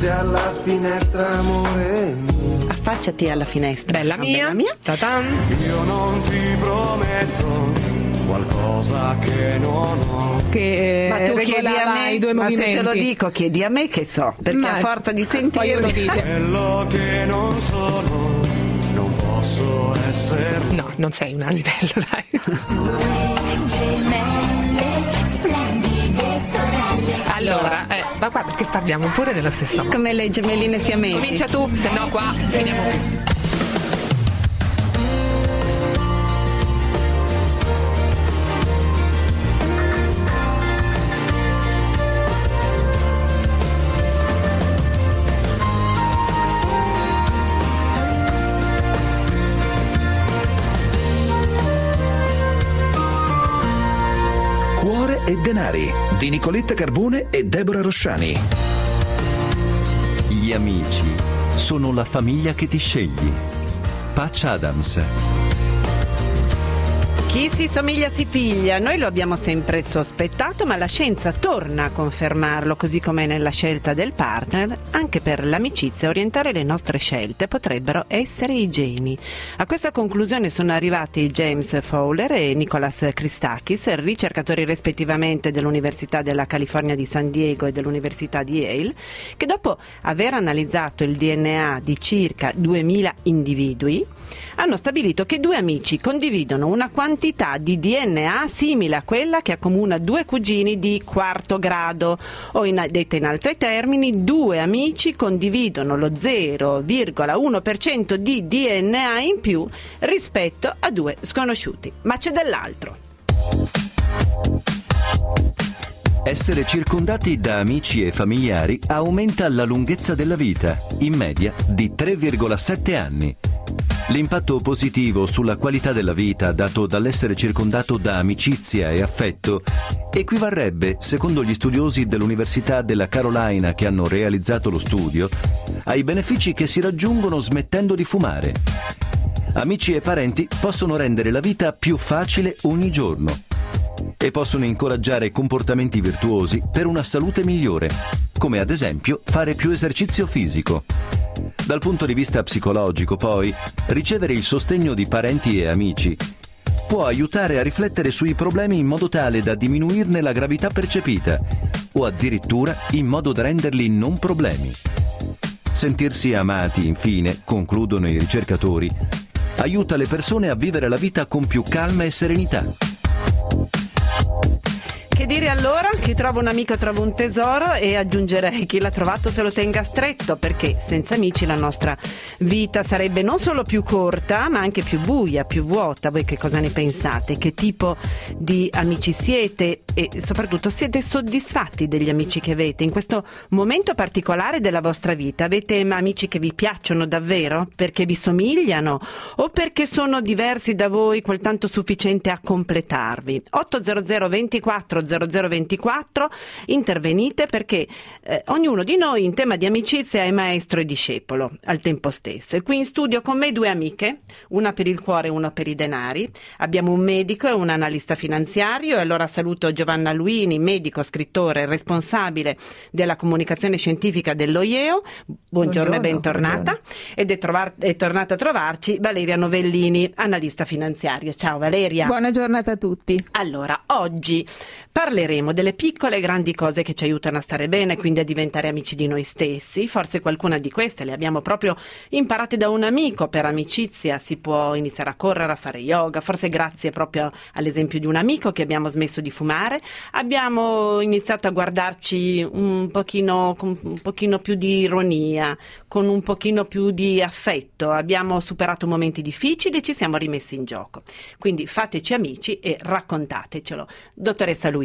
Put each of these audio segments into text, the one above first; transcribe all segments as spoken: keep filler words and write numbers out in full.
affacciati alla finestra, amore mio. Affacciati alla finestra. Bella mia. Bella mia. Ta-tan. Io non ti prometto qualcosa che non ho. Che Ma tu chiedi a regolava me, i due ma movimenti. se te lo dico chiedi a me che so, perché Ma- a forza di Poi io lo sentirmi dice. Quello che non sono, non posso essere. No, non sei un asitello, dai. Gemelle, splendide sorelle. Allora, eh, ma guarda che parliamo pure nello stesso modo. come le gemelline siamesi. Comincia tu, se no qua finiamo qui. Cuore e denari di Nicoletta Carbone e Deborah Rosciani. Gli amici sono la famiglia che ti scegli. Patch Adams. Chi si somiglia si piglia, noi lo abbiamo sempre sospettato, ma la scienza torna a confermarlo, così come nella scelta del partner. Anche per l'amicizia orientare le nostre scelte potrebbero essere i geni. A questa conclusione sono arrivati James Fowler e Nicholas Christakis, ricercatori rispettivamente dell'Università della California di San Diego e dell'Università di Yale, che dopo aver analizzato il D N A di circa duemila individui hanno stabilito che due amici condividono una quantità di D N A simile a quella che accomuna due cugini di quarto grado, o in, detta in altri termini, due amici condividono lo zero virgola uno per cento di D N A in più rispetto a due sconosciuti. Ma c'è dell'altro. Essere circondati da amici e familiari aumenta la lunghezza della vita, in media di tre virgola sette anni. L'impatto positivo sulla qualità della vita dato dall'essere circondato da amicizia e affetto equivarrebbe, secondo gli studiosi dell'Università della Carolina che hanno realizzato lo studio, ai benefici che si raggiungono smettendo di fumare. Amici e parenti possono rendere la vita più facile ogni giorno e possono incoraggiare comportamenti virtuosi per una salute migliore, come ad esempio fare più esercizio fisico. Dal punto di vista psicologico, poi, ricevere il sostegno di parenti e amici può aiutare a riflettere sui problemi in modo tale da diminuirne la gravità percepita o addirittura in modo da renderli non problemi. Sentirsi amati, infine, concludono i ricercatori, aiuta le persone a vivere la vita con più calma e serenità. Che dire allora? Chi trova un amico trova un tesoro, e aggiungerei chi l'ha trovato se lo tenga stretto, perché senza amici la nostra vita sarebbe non solo più corta ma anche più buia, più vuota. Voi che cosa ne pensate? Che tipo di amici siete e soprattutto siete soddisfatti degli amici che avete in questo momento particolare della vostra vita? Avete amici che vi piacciono davvero perché vi somigliano o perché sono diversi da voi, quel tanto sufficiente a completarvi? otto zero zero ventiquattro zero zero ventiquattro, intervenite, perché eh, ognuno di noi in tema di amicizia è maestro e discepolo al tempo stesso. E qui in studio con me due amiche, una per il cuore e una per i denari. Abbiamo un medico e un analista finanziario, e allora saluto Giovanna Luini, medico, scrittore, responsabile della comunicazione scientifica dello I E O. Buongiorno, buongiorno e bentornata. Buongiorno. Ed è, trovar- è tornata a trovarci Valeria Novellini, analista finanziario. Ciao Valeria. Buona giornata a tutti. Allora, oggi parleremo delle piccole e grandi cose che ci aiutano a stare bene, quindi a diventare amici di noi stessi. Forse qualcuna di queste le abbiamo proprio imparate da un amico. Per amicizia si può iniziare a correre, a fare yoga, forse grazie proprio all'esempio di un amico che abbiamo smesso di fumare. Abbiamo iniziato a guardarci un pochino, con un pochino più di ironia, con un pochino più di affetto. Abbiamo superato momenti difficili e ci siamo rimessi in gioco. Quindi fateci amici e raccontatecelo. Dottoressa Luini.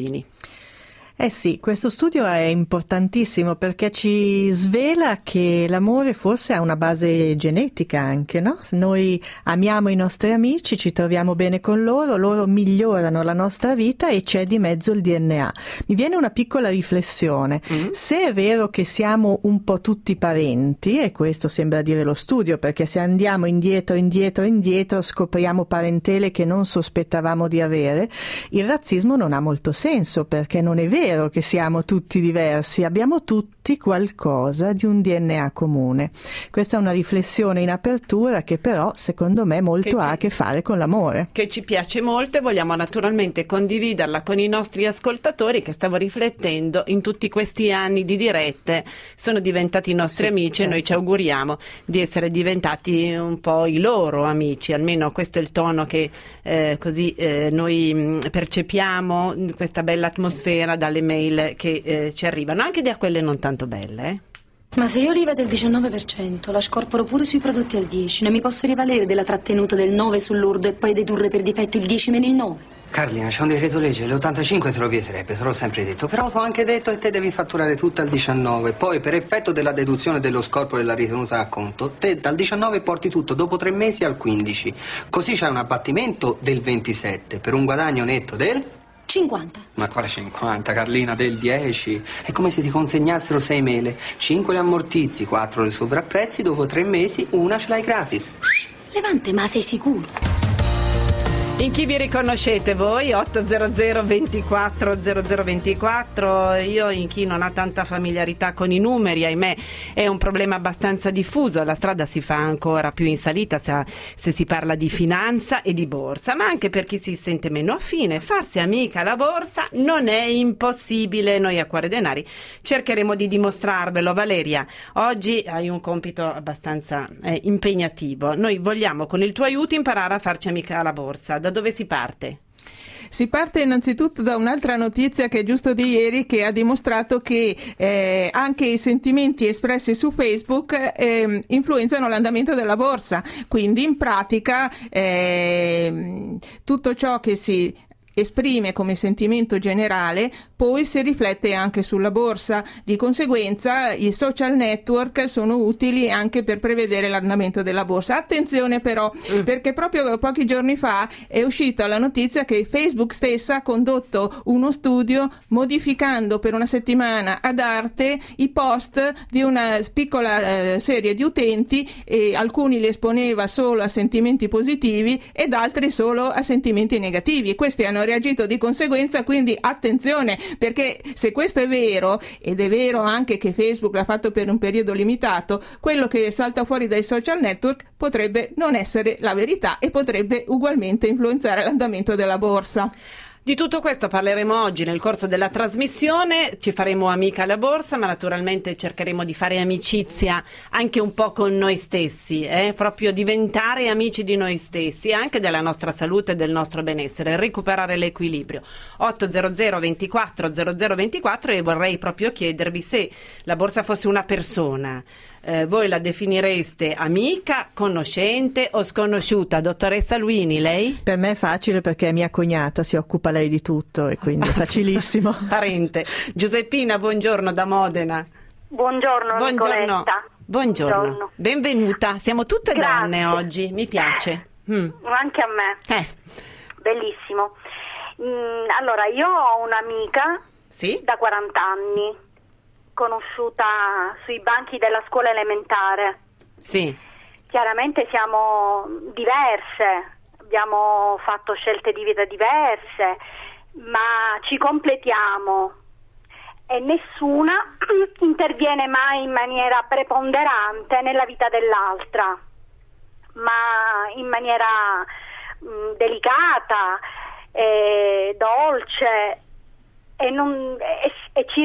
Eh sì, questo studio è importantissimo perché ci svela che l'amore forse ha una base genetica anche, no? Se noi amiamo i nostri amici, ci troviamo bene con loro, loro migliorano la nostra vita e c'è di mezzo il D N A. Mi viene una piccola riflessione. Mm-hmm. Se è vero che siamo un po' tutti parenti, e questo sembra dire lo studio, perché se andiamo indietro, indietro, indietro, scopriamo parentele che non sospettavamo di avere, il razzismo non ha molto senso, perché non è vero vero che siamo tutti diversi, abbiamo tutti qualcosa di un D N A comune. Questa è una riflessione in apertura che però secondo me molto Che ci- ha a che fare con l'amore. Che ci piace molto e vogliamo naturalmente condividerla con i nostri ascoltatori che stavo riflettendo in tutti questi anni di dirette sono diventati i nostri Sì, amici e noi certo. ci auguriamo di essere diventati un po' i loro amici, almeno questo è il tono che eh, così eh, noi mh, percepiamo, questa bella atmosfera dalle mail che eh, ci arrivano, anche da quelle non tanto belle, eh. Ma se io l'I V A del diciannove per cento la scorporo pure sui prodotti al dieci, non mi posso rivalere della trattenuta del nove sull'ordo e poi dedurre per difetto il dieci meno il nove? Carlina, c'è un decreto legge, l'ottantacinque te lo vieterebbe, te l'ho sempre detto, però ti ho anche detto che te devi fatturare tutto al diciannove, poi per effetto della deduzione dello scorporo della ritenuta a conto, te dal diciannove porti tutto dopo tre mesi al quindici, così c'è un abbattimento del ventisette per un guadagno netto del... cinquanta. Ma quale cinquanta, Carlina, del dieci? È come se ti consegnassero sei mele, cinque le ammortizzi, quattro le sovrapprezzi, dopo tre mesi una ce l'hai gratis. Levante, ma sei sicuro? In chi vi riconoscete voi? otto zero zero ventiquattro zero zero ventiquattro. Io in chi non ha tanta familiarità con i numeri, ahimè, è un problema abbastanza diffuso. La strada si fa ancora più in salita se, se si parla di finanza e di borsa, ma anche per chi si sente meno affine, farsi amica alla borsa non è impossibile. Noi a Cuore Denari cercheremo di dimostrarvelo. Valeria, oggi hai un compito abbastanza eh, impegnativo. Noi vogliamo con il tuo aiuto imparare a farci amica alla borsa. Da dove si parte? Si parte innanzitutto da un'altra notizia che è giusto di ieri, che ha dimostrato che eh, anche i sentimenti espressi su Facebook eh, influenzano l'andamento della borsa, quindi in pratica eh, tutto ciò che si esprime come sentimento generale poi si riflette anche sulla borsa. Di conseguenza i social network sono utili anche per prevedere l'andamento della borsa. Attenzione però, mm. perché proprio pochi giorni fa è uscita la notizia che Facebook stessa ha condotto uno studio modificando per una settimana ad arte i post di una piccola eh, serie di utenti, e alcuni li esponeva solo a sentimenti positivi ed altri solo a sentimenti negativi. Questi hanno reagito di conseguenza, quindi attenzione, perché se questo è vero, ed è vero anche che Facebook l'ha fatto per un periodo limitato, quello che salta fuori dai social network potrebbe non essere la verità e potrebbe ugualmente influenzare l'andamento della borsa. Di tutto questo parleremo oggi nel corso della trasmissione, ci faremo amica alla borsa, ma naturalmente cercheremo di fare amicizia anche un po' con noi stessi, eh? proprio diventare amici di noi stessi, anche della nostra salute e del nostro benessere, recuperare l'equilibrio. otto zero zero ventiquattro zero zero ventiquattro, e vorrei proprio chiedervi se la borsa fosse una persona. Eh, voi la definireste amica, conoscente o sconosciuta? Dottoressa Luini, lei? Per me è facile perché è mia cognata, si occupa lei di tutto e quindi è facilissimo. Parente. Giuseppina, buongiorno da Modena. Buongiorno, Buongiorno. Nicoletta. Buongiorno. Buongiorno. Benvenuta. Siamo tutte Grazie. donne oggi, mi piace. Mm. Anche a me. Eh. Bellissimo. Mm, allora, io ho un'amica Sì? da quaranta anni, conosciuta sui banchi della scuola elementare. Sì. Chiaramente siamo diverse, abbiamo fatto scelte di vita diverse, ma ci completiamo e nessuna interviene mai in maniera preponderante nella vita dell'altra, ma in maniera mh, delicata, eh, dolce. E, non, e, e, ci,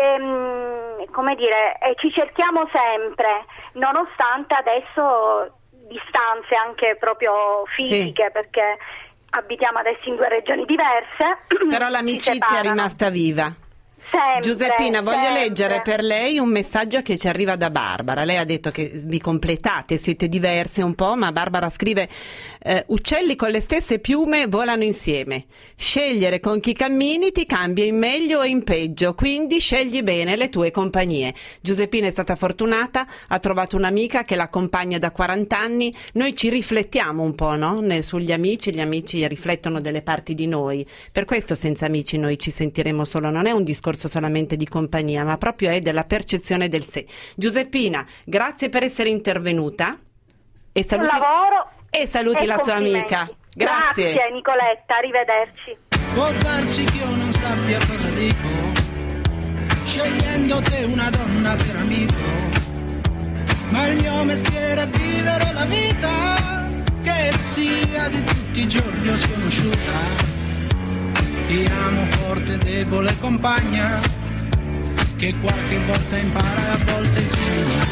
e, come dire, e ci cerchiamo sempre, nonostante adesso distanze anche proprio fisiche, sì. Perché abitiamo adesso in due regioni diverse. Però l'amicizia è rimasta viva. Sempre, Giuseppina, voglio sempre. leggere per lei un messaggio che ci arriva da Barbara. Lei ha detto che vi completate, siete diverse un po', ma Barbara scrive: eh, uccelli con le stesse piume volano insieme. Scegliere con chi cammini ti cambia in meglio o in peggio, quindi scegli bene le tue compagnie. Giuseppina è stata fortunata, ha trovato un'amica che l'accompagna da quaranta anni. Noi ci riflettiamo un po', no? Ne, sugli amici, gli amici riflettono delle parti di noi. Per questo senza amici noi ci sentiremo solo, non è un discorso solamente di compagnia, ma proprio è della percezione del sé. Giuseppina, grazie per essere intervenuta e saluti, lavoro e saluti e la sua amica. Grazie. Grazie Nicoletta, arrivederci. Può darsi che io non sappia cosa dico, scegliendo te una donna per amico, ma il mio mestiere è vivere la vita, che sia di tutti i giorni o sconosciuta. Ti amo forte, debole compagna, che qualche volta impara e a volte insegna.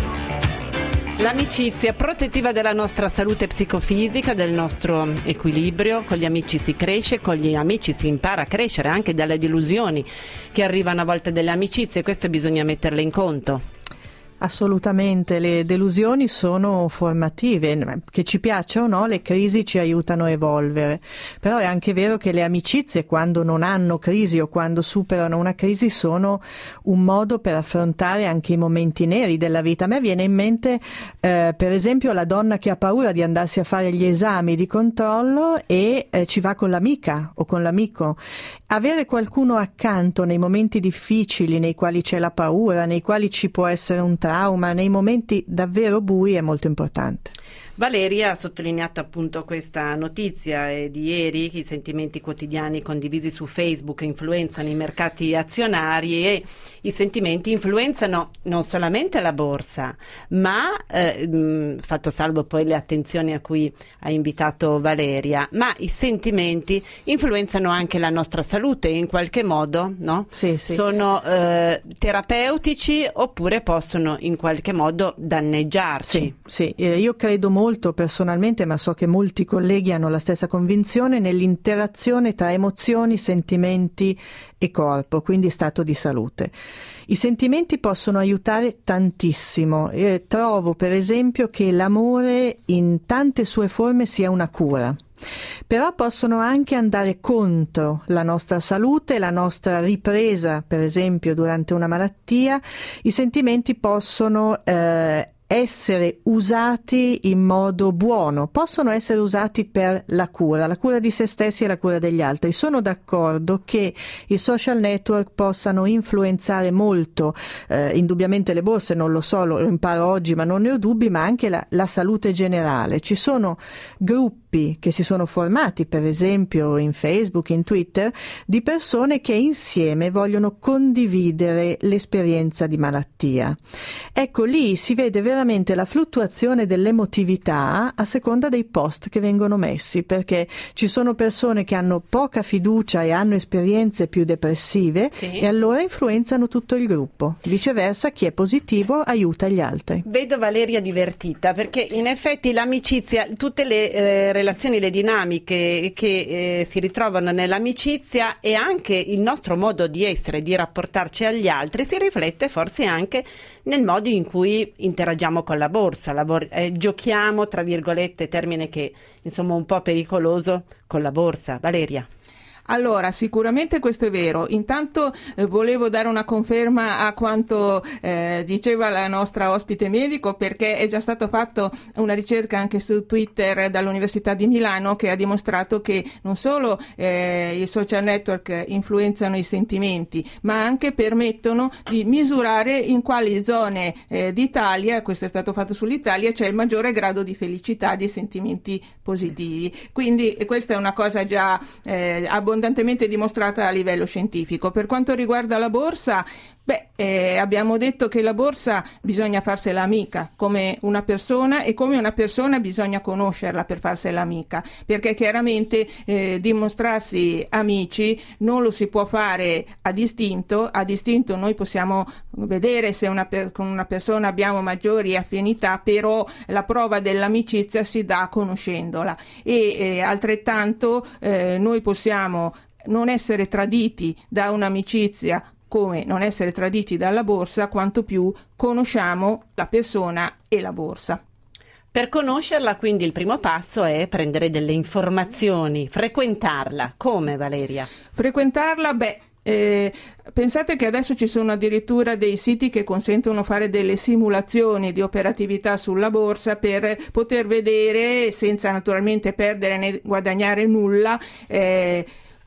L'amicizia protettiva della nostra salute psicofisica, del nostro equilibrio. Con gli amici si cresce, con gli amici si impara a crescere anche dalle delusioni che arrivano a volte delle amicizie, questo bisogna metterle in conto. Assolutamente, le delusioni sono formative, che ci piaccia o no, le crisi ci aiutano a evolvere, però è anche vero che le amicizie, quando non hanno crisi o quando superano una crisi, sono un modo per affrontare anche i momenti neri della vita. A me viene in mente eh, per esempio la donna che ha paura di andarsi a fare gli esami di controllo e eh, ci va con l'amica o con l'amico. Avere qualcuno accanto nei momenti difficili, nei quali c'è la paura, nei quali ci può essere un trauma, nei momenti davvero bui, è molto importante. Valeria ha sottolineato appunto questa notizia eh, di ieri, che i sentimenti quotidiani condivisi su Facebook influenzano i mercati azionari, e i sentimenti influenzano non solamente la borsa, ma eh, mh, fatto salvo poi le attenzioni a cui ha invitato Valeria, ma i sentimenti influenzano anche la nostra salute in qualche modo, no? Sì, sì. Sono eh, terapeutici oppure possono in qualche modo danneggiarci. Sì, sì. Eh, io credo molto personalmente, ma so che molti colleghi hanno la stessa convinzione, nell'interazione tra emozioni, sentimenti e corpo, quindi stato di salute. I sentimenti possono aiutare tantissimo. Eh, trovo per esempio che l'amore in tante sue forme sia una cura. Però possono anche andare contro la nostra salute, la nostra ripresa, per esempio durante una malattia. I sentimenti possono eh, essere usati in modo buono, possono essere usati per la cura, la cura di se stessi e la cura degli altri. Sono d'accordo che i social network possano influenzare molto, eh, indubbiamente le borse, non lo so, lo imparo oggi ma non ne ho dubbi, ma anche la, la salute generale. Ci sono gruppi che si sono formati, per esempio in Facebook, in Twitter, di persone che insieme vogliono condividere l'esperienza di malattia. Ecco, lì si vede veramente la fluttuazione dell'emotività a seconda dei post che vengono messi, perché ci sono persone che hanno poca fiducia e hanno esperienze più depressive, sì, e allora influenzano tutto il gruppo. Viceversa, chi è positivo aiuta gli altri. Vedo Valeria divertita, perché in effetti l'amicizia, tutte le eh, relazioni, le dinamiche che eh, si ritrovano nell'amicizia e anche il nostro modo di essere, di rapportarci agli altri, si riflette forse anche nel modo in cui interagiamo con la borsa, lavor- eh, giochiamo, tra virgolette, termine che insomma un po' pericoloso, con la borsa. Valeria. Allora, sicuramente questo è vero. Intanto eh, volevo dare una conferma a quanto eh, diceva la nostra ospite medico, perché è già stato fatto una ricerca anche su Twitter dall'Università di Milano che ha dimostrato che non solo eh, i social network influenzano i sentimenti, ma anche permettono di misurare in quali zone eh, d'Italia, questo è stato fatto sull'Italia, c'è il maggiore grado di felicità, di sentimenti positivi. Quindi questa è una cosa già eh, abbondantemente dimostrata a livello scientifico. Per quanto riguarda la borsa, beh, eh, abbiamo detto che la borsa bisogna farsela amica come una persona, e come una persona bisogna conoscerla per farsela amica, perché chiaramente eh, dimostrarsi amici non lo si può fare a distinto. A distinto noi possiamo vedere se una per- con una persona abbiamo maggiori affinità, però la prova dell'amicizia si dà conoscendola, e eh, altrettanto eh, noi possiamo non essere traditi da un'amicizia come non essere traditi dalla borsa, quanto più conosciamo la persona e la borsa. Per conoscerla, quindi, il primo passo è prendere delle informazioni, frequentarla. Come, Valeria? Frequentarla, beh, Eh, pensate che adesso ci sono addirittura dei siti che consentono fare delle simulazioni di operatività sulla borsa per poter vedere, senza naturalmente perdere né guadagnare nulla, eh,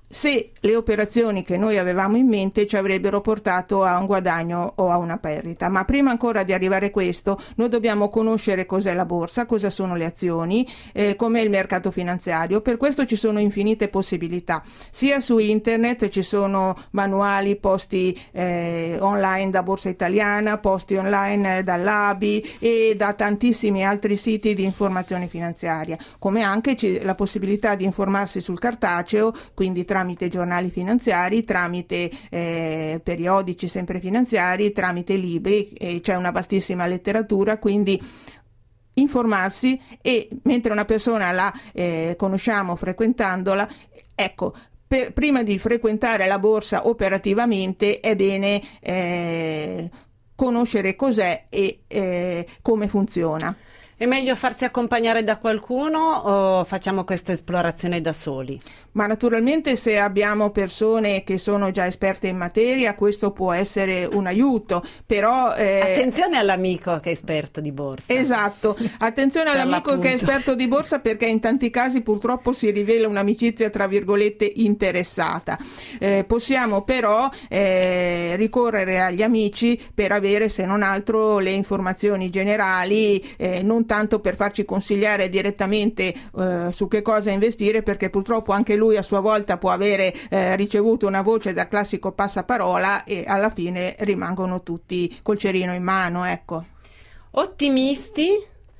se le operazioni che noi avevamo in mente ci avrebbero portato a un guadagno o a una perdita. Ma prima ancora di arrivare a questo, noi dobbiamo conoscere cos'è la borsa, cosa sono le azioni, eh, com'è il mercato finanziario. Per questo ci sono infinite possibilità. Sia su internet ci sono manuali, posti eh, online da Borsa Italiana, posti online dall'A B I e da tantissimi altri siti di informazione finanziaria, come anche c'è la possibilità di informarsi sul cartaceo, quindi tramite giornali finanziari, tramite eh, periodici sempre finanziari, tramite libri, e c'è una vastissima letteratura, quindi informarsi. E mentre una persona la eh, conosciamo frequentandola, ecco, per, prima di frequentare la borsa operativamente è bene eh, conoscere cos'è e eh, come funziona. È meglio farsi accompagnare da qualcuno o facciamo questa esplorazione da soli? Ma naturalmente se abbiamo persone che sono già esperte in materia, questo può essere un aiuto, però... Eh... Attenzione all'amico che è esperto di borsa. Esatto, attenzione all'amico che è esperto di borsa, perché in tanti casi purtroppo si rivela un'amicizia tra virgolette interessata. Eh, possiamo però eh, ricorrere agli amici per avere, se non altro, le informazioni generali, eh, non tanto per farci consigliare direttamente eh, su che cosa investire, perché purtroppo anche lui a sua volta può avere eh, ricevuto una voce da classico passaparola e alla fine rimangono tutti col cerino in mano, ecco. Ottimisti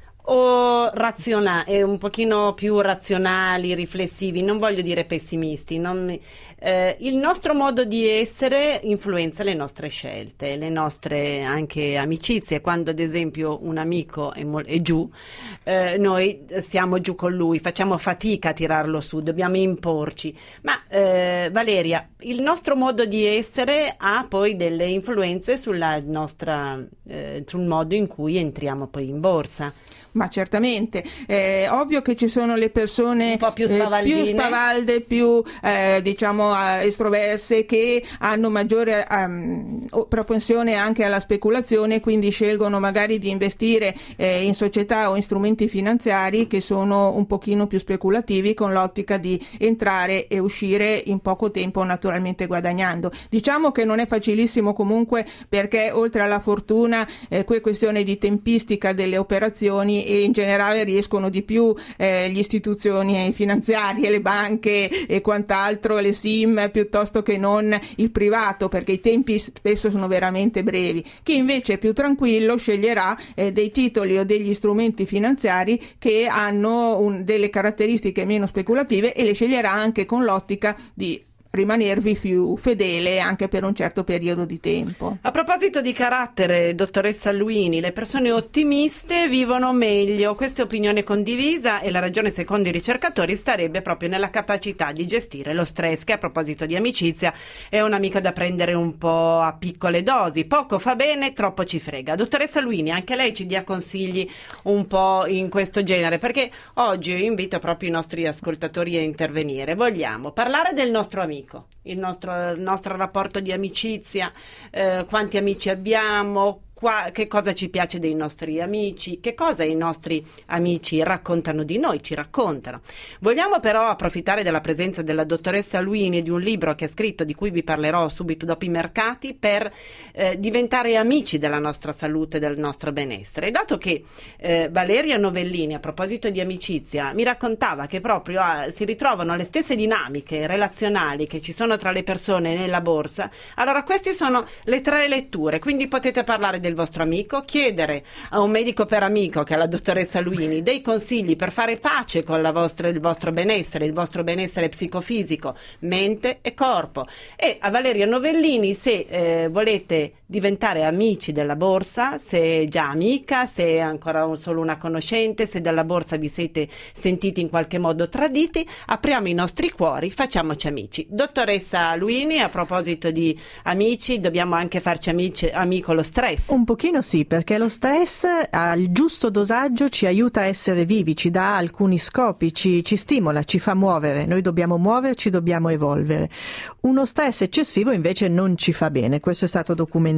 o razionali, un pochino più razionali, riflessivi, non voglio dire pessimisti, non, eh, il nostro modo di essere influenza le nostre scelte, le nostre anche amicizie. Quando ad esempio un amico è, mo- è giù, eh, noi siamo giù con lui, facciamo fatica a tirarlo su, dobbiamo imporci. Ma eh, Valeria, il nostro modo di essere ha poi delle influenze sulla nostra, eh, sul modo in cui entriamo poi in borsa. Ma certamente, è eh, ovvio che ci sono le persone un po' più eh, più spavalde, più eh, diciamo estroverse, che hanno maggiore um, propensione anche alla speculazione, quindi scelgono magari di investire eh, in società o in strumenti finanziari che sono un pochino più speculativi, con l'ottica di entrare e uscire in poco tempo, naturalmente guadagnando. Diciamo che non è facilissimo comunque, perché oltre alla fortuna eh, qui è questione di tempistica delle operazioni, e in generale riescono di più eh, gli istituzioni finanziarie, le banche e quant'altro, le S I M, piuttosto che non il privato, perché i tempi spesso sono veramente brevi. Chi invece è più tranquillo sceglierà eh, dei titoli o degli strumenti finanziari che hanno un, delle caratteristiche meno speculative, e le sceglierà anche con l'ottica di rimanervi più fedele anche per un certo periodo di tempo. A proposito di carattere, dottoressa Luini, le persone ottimiste vivono meglio. Questa è opinione condivisa, e la ragione secondo i ricercatori starebbe proprio nella capacità di gestire lo stress, che a proposito di amicizia è un amico da prendere un po' a piccole dosi. Poco fa bene, troppo ci frega. Dottoressa Luini, anche lei ci dia consigli un po' in questo genere, perché oggi io invito proprio i nostri ascoltatori a intervenire. Vogliamo parlare del nostro amico, il nostro, il nostro rapporto di amicizia, eh, quanti amici abbiamo, qua, che cosa ci piace dei nostri amici, che cosa i nostri amici raccontano di noi, ci raccontano. Vogliamo però approfittare della presenza della dottoressa Luini e di un libro che ha scritto, di cui vi parlerò subito dopo i mercati, per eh, diventare amici della nostra salute, del nostro benessere. E dato che eh, Valeria Novellini, a proposito di amicizia, mi raccontava che proprio ah, si ritrovano le stesse dinamiche relazionali che ci sono tra le persone nella borsa, allora queste sono le tre letture, quindi potete parlare del vostro amico, chiedere a un medico per amico, che è la dottoressa Luini, dei consigli per fare pace con la vostra, il vostro benessere, il vostro benessere psicofisico, mente e corpo, e a Valeria Novellini se eh, volete diventare amici della borsa, se è già amica, se è ancora solo una conoscente, se dalla borsa vi siete sentiti in qualche modo traditi, apriamo i nostri cuori, facciamoci amici. Dottoressa Luini, a proposito di amici, dobbiamo anche farci amici, amico lo stress. Un pochino sì, perché lo stress al giusto dosaggio ci aiuta a essere vivi, ci dà alcuni scopi, ci, ci stimola, ci fa muovere. Noi dobbiamo muoverci, dobbiamo evolvere. Uno stress eccessivo invece non ci fa bene, questo è stato documentato.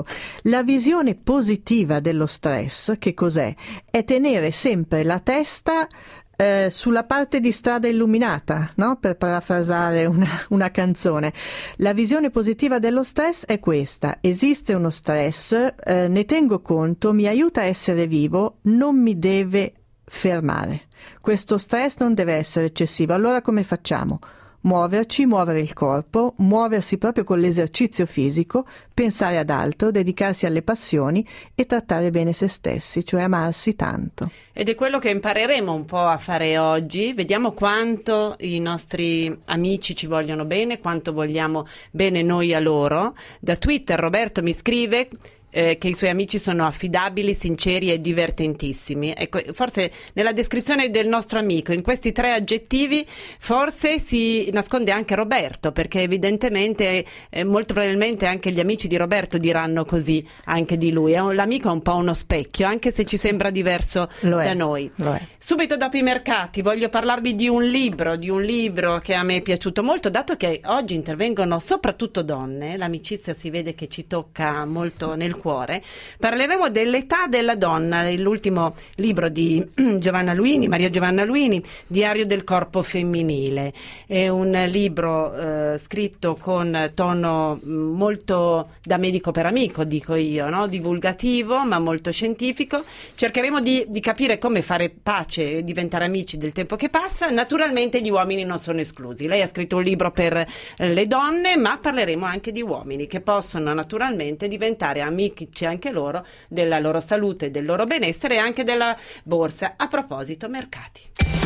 La visione positiva dello stress, che cos'è? È tenere sempre la testa eh, sulla parte di strada illuminata, no? Per parafrasare una, una canzone. La visione positiva dello stress è questa: esiste uno stress, eh, ne tengo conto, mi aiuta a essere vivo, non mi deve fermare. Questo stress non deve essere eccessivo. Allora come facciamo? Muoverci, muovere il corpo, muoversi proprio con l'esercizio fisico, pensare ad altro, dedicarsi alle passioni e trattare bene se stessi, cioè amarsi tanto. Ed è quello che impareremo un po' a fare oggi. Vediamo quanto i nostri amici ci vogliono bene, quanto vogliamo bene noi a loro. Da Twitter Roberto mi scrive Eh, che i suoi amici sono affidabili, sinceri e divertentissimi. Ecco, forse nella descrizione del nostro amico, in questi tre aggettivi, forse si nasconde anche Roberto, perché evidentemente, eh, molto probabilmente anche gli amici di Roberto diranno così anche di lui. È un, l'amico è un po' uno specchio, anche se ci sembra diverso lo da è, noi. Lo è. Subito dopo i mercati voglio parlarvi di un libro, di un libro che a me è piaciuto molto, dato che oggi intervengono soprattutto donne, l'amicizia si vede che ci tocca molto nel cuore. Parleremo dell'età della donna, l'ultimo libro di Giovanna Luini, Maria Giovanna Luini, Diario del corpo femminile. È un libro eh, scritto con tono molto da medico per amico, dico io, no? Divulgativo ma molto scientifico. Cercheremo di, di capire come fare pace e diventare amici del tempo che passa. Naturalmente gli uomini non sono esclusi. Lei ha scritto un libro per eh, le donne, ma parleremo anche di uomini che possono naturalmente diventare amici anche loro della loro salute, del loro benessere e anche della borsa. A proposito, mercati.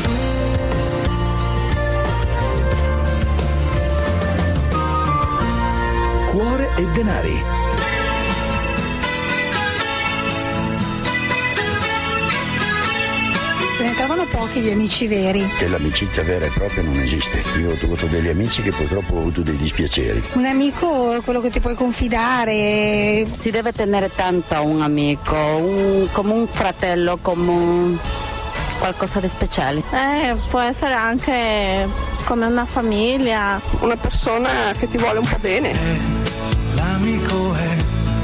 Cuore e denari. Se ne trovano pochi gli amici veri. Che l'amicizia vera e propria non esiste. Io ho avuto degli amici che purtroppo ho avuto dei dispiaceri. Un amico è quello che ti puoi confidare. Si deve tenere tanto a un amico, un, come un fratello, come un, qualcosa di speciale. Eh, può essere anche come una famiglia. Una persona che ti vuole un po' bene. Eh, l'amico è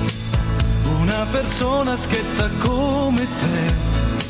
una persona schietta come te,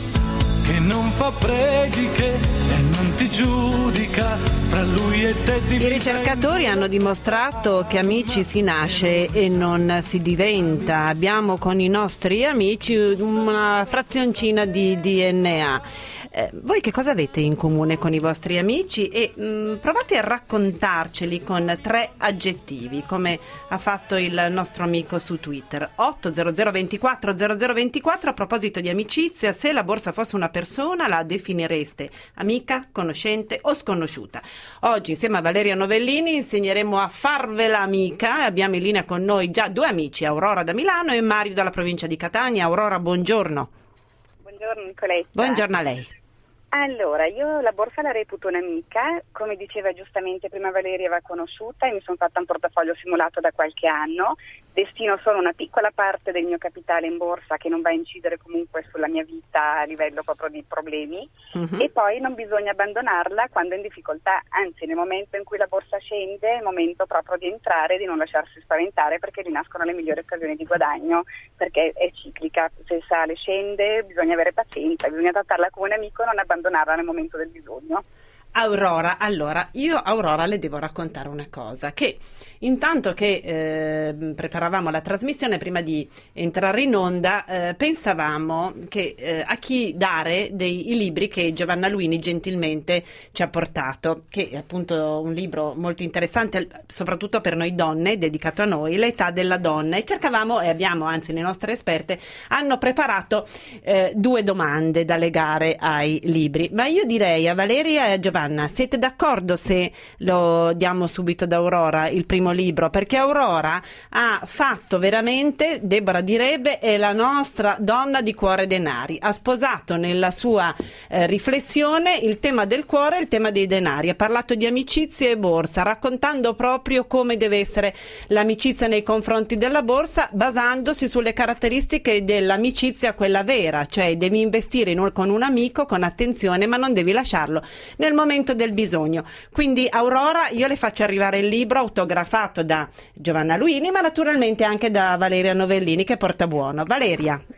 che non fa prediche e non ti giudica, fra lui e te divisa. I ricercatori hanno dimostrato che amici si nasce e non si diventa. Abbiamo con i nostri amici una frazioncina di D N A. Eh, voi che cosa avete in comune con i vostri amici? E mh, provate a raccontarceli con tre aggettivi, come ha fatto il nostro amico su Twitter. otto zero zero ventiquattro zero zero ventiquattro. A proposito di amicizia, se la borsa fosse una persona, la definireste amica, conoscente o sconosciuta? Oggi insieme a Valeria Novellini insegneremo a farvela amica. Abbiamo in linea con noi già due amici, Aurora da Milano e Mario dalla provincia di Catania. Aurora, buongiorno. Buongiorno Nicoletta. Buongiorno a lei. Allora, io la borsa la reputo un'amica, come diceva giustamente prima Valeria, va conosciuta e mi sono fatta un portafoglio simulato da qualche anno, destino solo una piccola parte del mio capitale in borsa che non va a incidere comunque sulla mia vita a livello proprio di problemi, uh-huh. E poi non bisogna abbandonarla quando è in difficoltà, anzi nel momento in cui la borsa scende è il momento proprio di entrare e di non lasciarsi spaventare, perché rinascono le migliori occasioni di guadagno, perché è ciclica, se sale scende bisogna avere pazienza, bisogna trattarla come un amico e non abbandonarla nel momento del bisogno. Aurora, allora io Aurora le devo raccontare una cosa, che intanto che eh, preparavamo la trasmissione, prima di entrare in onda, eh, pensavamo che eh, a chi dare dei i libri che Giovanna Luini gentilmente ci ha portato, che è appunto un libro molto interessante soprattutto per noi donne, dedicato a noi, L'età della donna, e cercavamo, e abbiamo, anzi le nostre esperte hanno preparato eh, due domande da legare ai libri, ma io direi a Valeria e a Giovanna, siete d'accordo se lo diamo subito ad Aurora il primo libro? Perché Aurora ha fatto veramente, Deborah direbbe, è la nostra donna di cuore e denari, ha sposato nella sua eh, riflessione il tema del cuore e il tema dei denari, ha parlato di amicizie e borsa, raccontando proprio come deve essere l'amicizia nei confronti della borsa, basandosi sulle caratteristiche dell'amicizia quella vera, cioè devi investire in un, con un amico con attenzione, ma non devi lasciarlo nel momento del bisogno. Quindi Aurora, io le faccio arrivare il libro autografato da Giovanna Luini, ma naturalmente anche da Valeria Novellini, che porta buono. Valeria.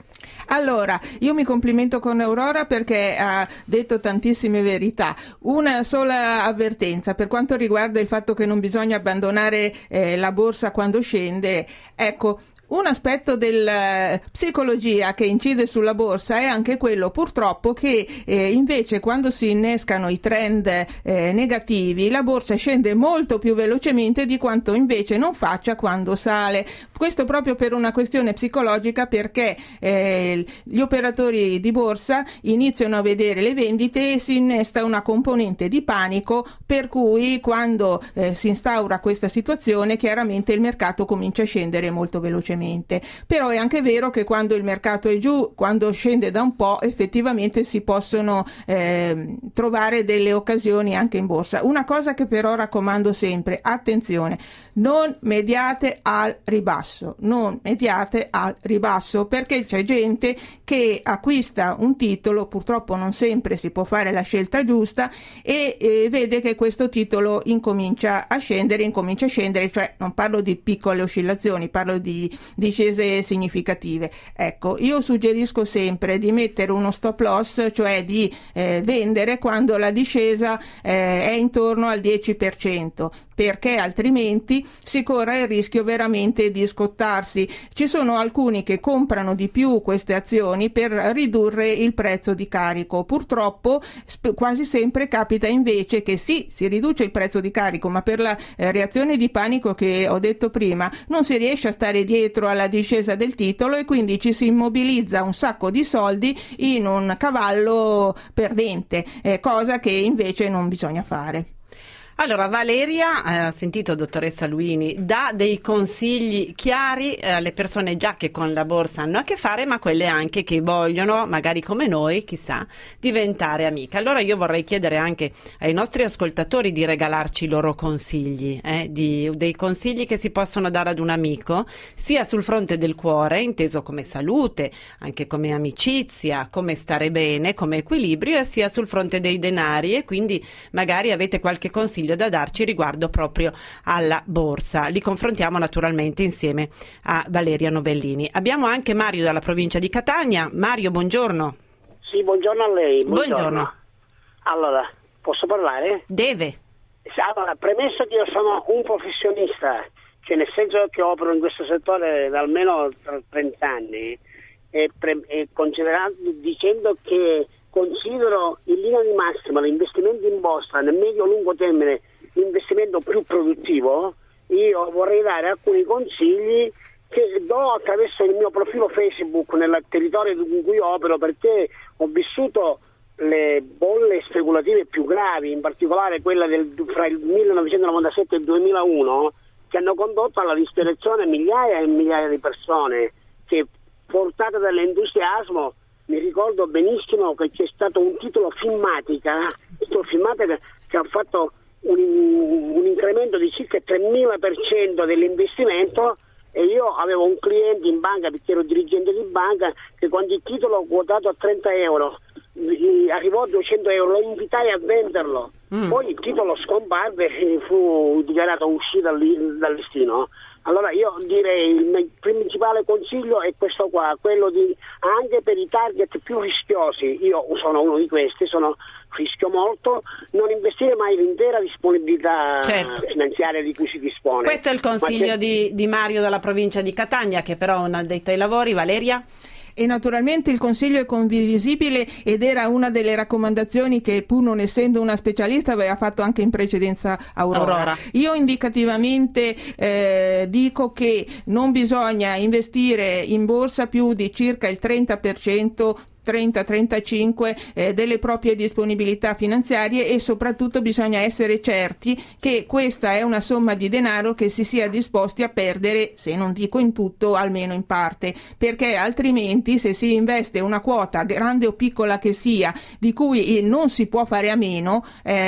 Allora, io mi complimento con Aurora perché ha detto tantissime verità. Una sola avvertenza per quanto riguarda il fatto che non bisogna abbandonare eh, la borsa quando scende. Ecco, un aspetto della psicologia che incide sulla borsa è anche quello purtroppo che eh, invece quando si innescano i trend eh, negativi la borsa scende molto più velocemente di quanto invece non faccia quando sale. Questo proprio per una questione psicologica, perché eh, gli operatori di borsa iniziano a vedere le vendite e si innesta una componente di panico, per cui quando eh, si instaura questa situazione chiaramente il mercato comincia a scendere molto velocemente. Però è anche vero che quando il mercato è giù, quando scende da un po', effettivamente si possono eh, trovare delle occasioni anche in borsa. Una cosa che però raccomando sempre: attenzione, non mediate al ribasso, non mediate al ribasso, perché c'è gente che acquista un titolo, purtroppo non sempre si può fare la scelta giusta, e eh, vede che questo titolo incomincia a scendere, incomincia a scendere, cioè non parlo di piccole oscillazioni, parlo di discese significative. Ecco, io suggerisco sempre di mettere uno stop loss, cioè di eh, vendere quando la discesa eh, è intorno al dieci per cento, perché altrimenti si corre il rischio veramente di scottarsi. Ci sono alcuni che comprano di più queste azioni per ridurre il prezzo di carico. Purtroppo sp- quasi sempre capita invece che sì, si riduce il prezzo di carico, ma per la eh, reazione di panico che ho detto prima non si riesce a stare dietro alla discesa del titolo e quindi ci si immobilizza un sacco di soldi in un cavallo perdente, eh, cosa che invece non bisogna fare. Allora, Valeria, ha eh, sentito dottoressa Luini, dà dei consigli chiari eh, alle persone già che con la borsa hanno a che fare, ma quelle anche che vogliono, magari come noi, chissà, diventare amiche. Allora io vorrei chiedere anche ai nostri ascoltatori di regalarci i loro consigli, eh, di, dei consigli che si possono dare ad un amico, sia sul fronte del cuore, inteso come salute, anche come amicizia, come stare bene, come equilibrio, e sia sul fronte dei denari, e quindi magari avete qualche consiglio da darci riguardo proprio alla borsa. Li confrontiamo naturalmente insieme a Valeria Novellini. Abbiamo anche Mario dalla provincia di Catania. Mario, buongiorno. Sì, buongiorno a lei. Buongiorno. buongiorno. Allora, posso parlare? Deve. Allora, premesso che io sono un professionista, cioè nel senso che opero in questo settore da almeno trenta anni, e, pre- e considerando, dicendo che considero in linea di massima l'investimento in borsa nel medio-lungo termine l'investimento più produttivo, io vorrei dare alcuni consigli che do attraverso il mio profilo Facebook nel territorio in cui opero, perché ho vissuto le bolle speculative più gravi, in particolare quella del, fra il millenovecentonovantasette e il duemilauno, che hanno condotto alla disperazione migliaia e migliaia di persone, che portate dall'entusiasmo. Mi ricordo benissimo che c'è stato un titolo Filmatica, titolo Filmatica che ha fatto un, un incremento di circa tremila per cento dell'investimento, e io avevo un cliente in banca, perché ero dirigente di banca, che quando il titolo quotato a trenta euro arrivò a duecento euro, lo invitai a venderlo. Mm. Poi il titolo scomparve e fu dichiarato uscita dal listino. Allora io direi il principale consiglio è questo qua, quello di, anche per i target più rischiosi, io sono uno di questi, sono rischio molto, non investire mai l'intera disponibilità certo. finanziaria di cui si dispone. Questo è il consiglio di, di Mario dalla provincia di Catania, che però è un addetto ai lavori. Valeria? E naturalmente il consiglio è condivisibile ed era una delle raccomandazioni che, pur non essendo una specialista, aveva fatto anche in precedenza Aurora. Aurora. Io indicativamente eh, dico che non bisogna investire in borsa più di circa il trenta per cento trenta trentacinque eh, delle proprie disponibilità finanziarie, e soprattutto bisogna essere certi che questa è una somma di denaro che si sia disposti a perdere, se non dico in tutto, almeno in parte, perché altrimenti, se si investe una quota, grande o piccola che sia, di cui non si può fare a meno,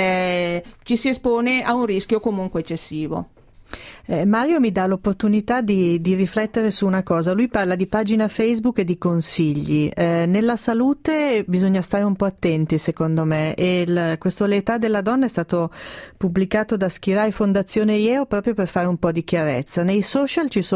eh, ci si espone a un rischio comunque eccessivo. Eh, Mario mi dà l'opportunità di, di riflettere su una cosa. Lui parla di pagina Facebook e di consigli. Eh, nella salute bisogna stare un po' attenti, secondo me, e il, questo L'età della donna è stato pubblicato da Schirai Fondazione I E O proprio per fare un po' di chiarezza. Nei social ci sono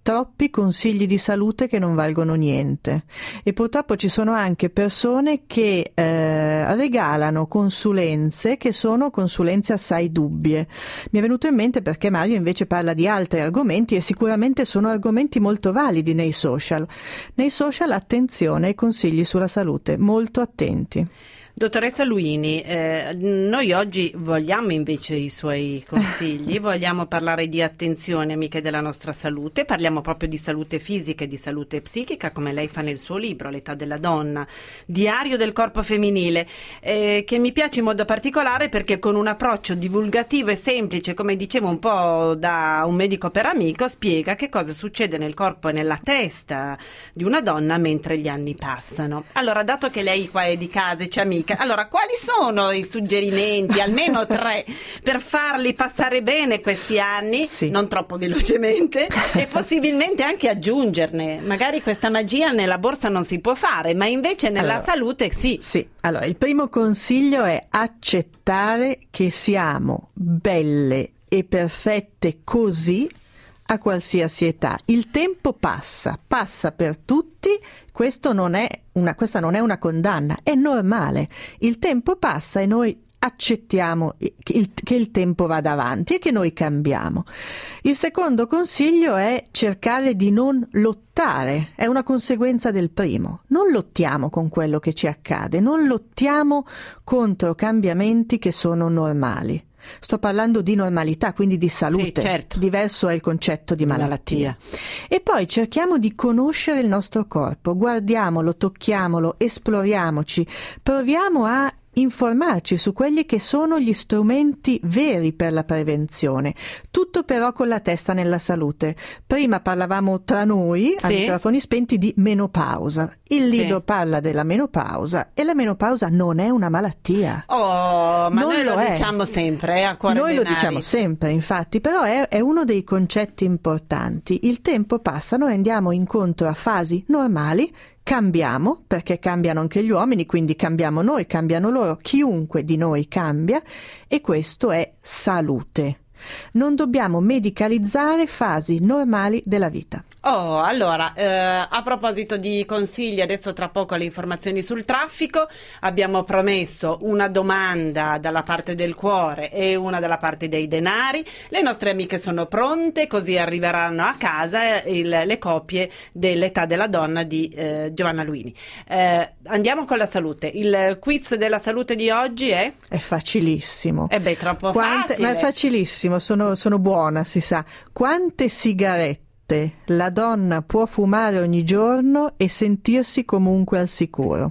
troppi consigli di salute che non valgono niente, e purtroppo ci sono anche persone che eh, regalano consulenze che sono consulenze assai dubbie. Mi è venuto in mente perché Mario invece parla di altri argomenti, e sicuramente sono argomenti molto validi nei social. Nei social attenzione ai consigli sulla salute, molto attenti. Dottoressa Luini, eh, noi oggi vogliamo invece i suoi consigli, vogliamo parlare di attenzione, amiche della nostra salute, parliamo proprio di salute fisica e di salute psichica, come lei fa nel suo libro L'età della donna, diario del corpo femminile, eh, che mi piace in modo particolare perché con un approccio divulgativo e semplice, come dicevo un po' da un medico per amico, spiega che cosa succede nel corpo e nella testa di una donna mentre gli anni passano. Allora, dato che lei qua è di casa e c'è amica, allora, quali sono i suggerimenti, almeno tre, per farli passare bene questi anni, sì, non troppo velocemente, e possibilmente anche aggiungerne? Magari questa magia nella borsa non si può fare, ma invece nella allora, salute sì. Sì, allora il primo consiglio è accettare che siamo belle e perfette così a qualsiasi età. Il tempo passa, passa per tutti. Questo non è una, questa non è una condanna, è normale. Il tempo passa e noi accettiamo che il, che il tempo vada avanti e che noi cambiamo. Il secondo consiglio è cercare di non lottare, è una conseguenza del primo. Non lottiamo con quello che ci accade, non lottiamo contro cambiamenti che sono normali. Sto parlando di normalità, quindi di salute. Sì, certo. Diverso è il concetto di malattia. malattia. E poi cerchiamo di conoscere il nostro corpo, guardiamolo, tocchiamolo, esploriamoci, proviamo a informarci su quelli che sono gli strumenti veri per la prevenzione. Tutto però con la testa nella salute. Prima parlavamo tra noi, sì, a microfoni spenti, di menopausa. Il libro sì. parla della menopausa, e la menopausa non è una malattia. Oh, ma non noi lo, lo diciamo sempre, eh, a cuore Noi denari. lo diciamo sempre, infatti, però è, è uno dei concetti importanti. Il tempo passa, noi andiamo incontro a fasi normali. Cambiamo, perché cambiano anche gli uomini, quindi cambiamo noi, cambiano loro, chiunque di noi cambia, e questo è salute. Non dobbiamo medicalizzare fasi normali della vita. Oh, allora, eh, a proposito di consigli, adesso tra poco le informazioni sul traffico, abbiamo promesso una domanda dalla parte del cuore e una dalla parte dei denari. Le nostre amiche sono pronte, così arriveranno a casa il, le copie dell'età della donna di eh, Giovanna Luini. Eh, andiamo con la salute. Il quiz della salute di oggi è? È facilissimo. Eh beh, troppo Quante, facile. Ma è facilissimo. Sono, sono buona, si sa. Quante sigarette la donna può fumare ogni giorno e sentirsi comunque al sicuro?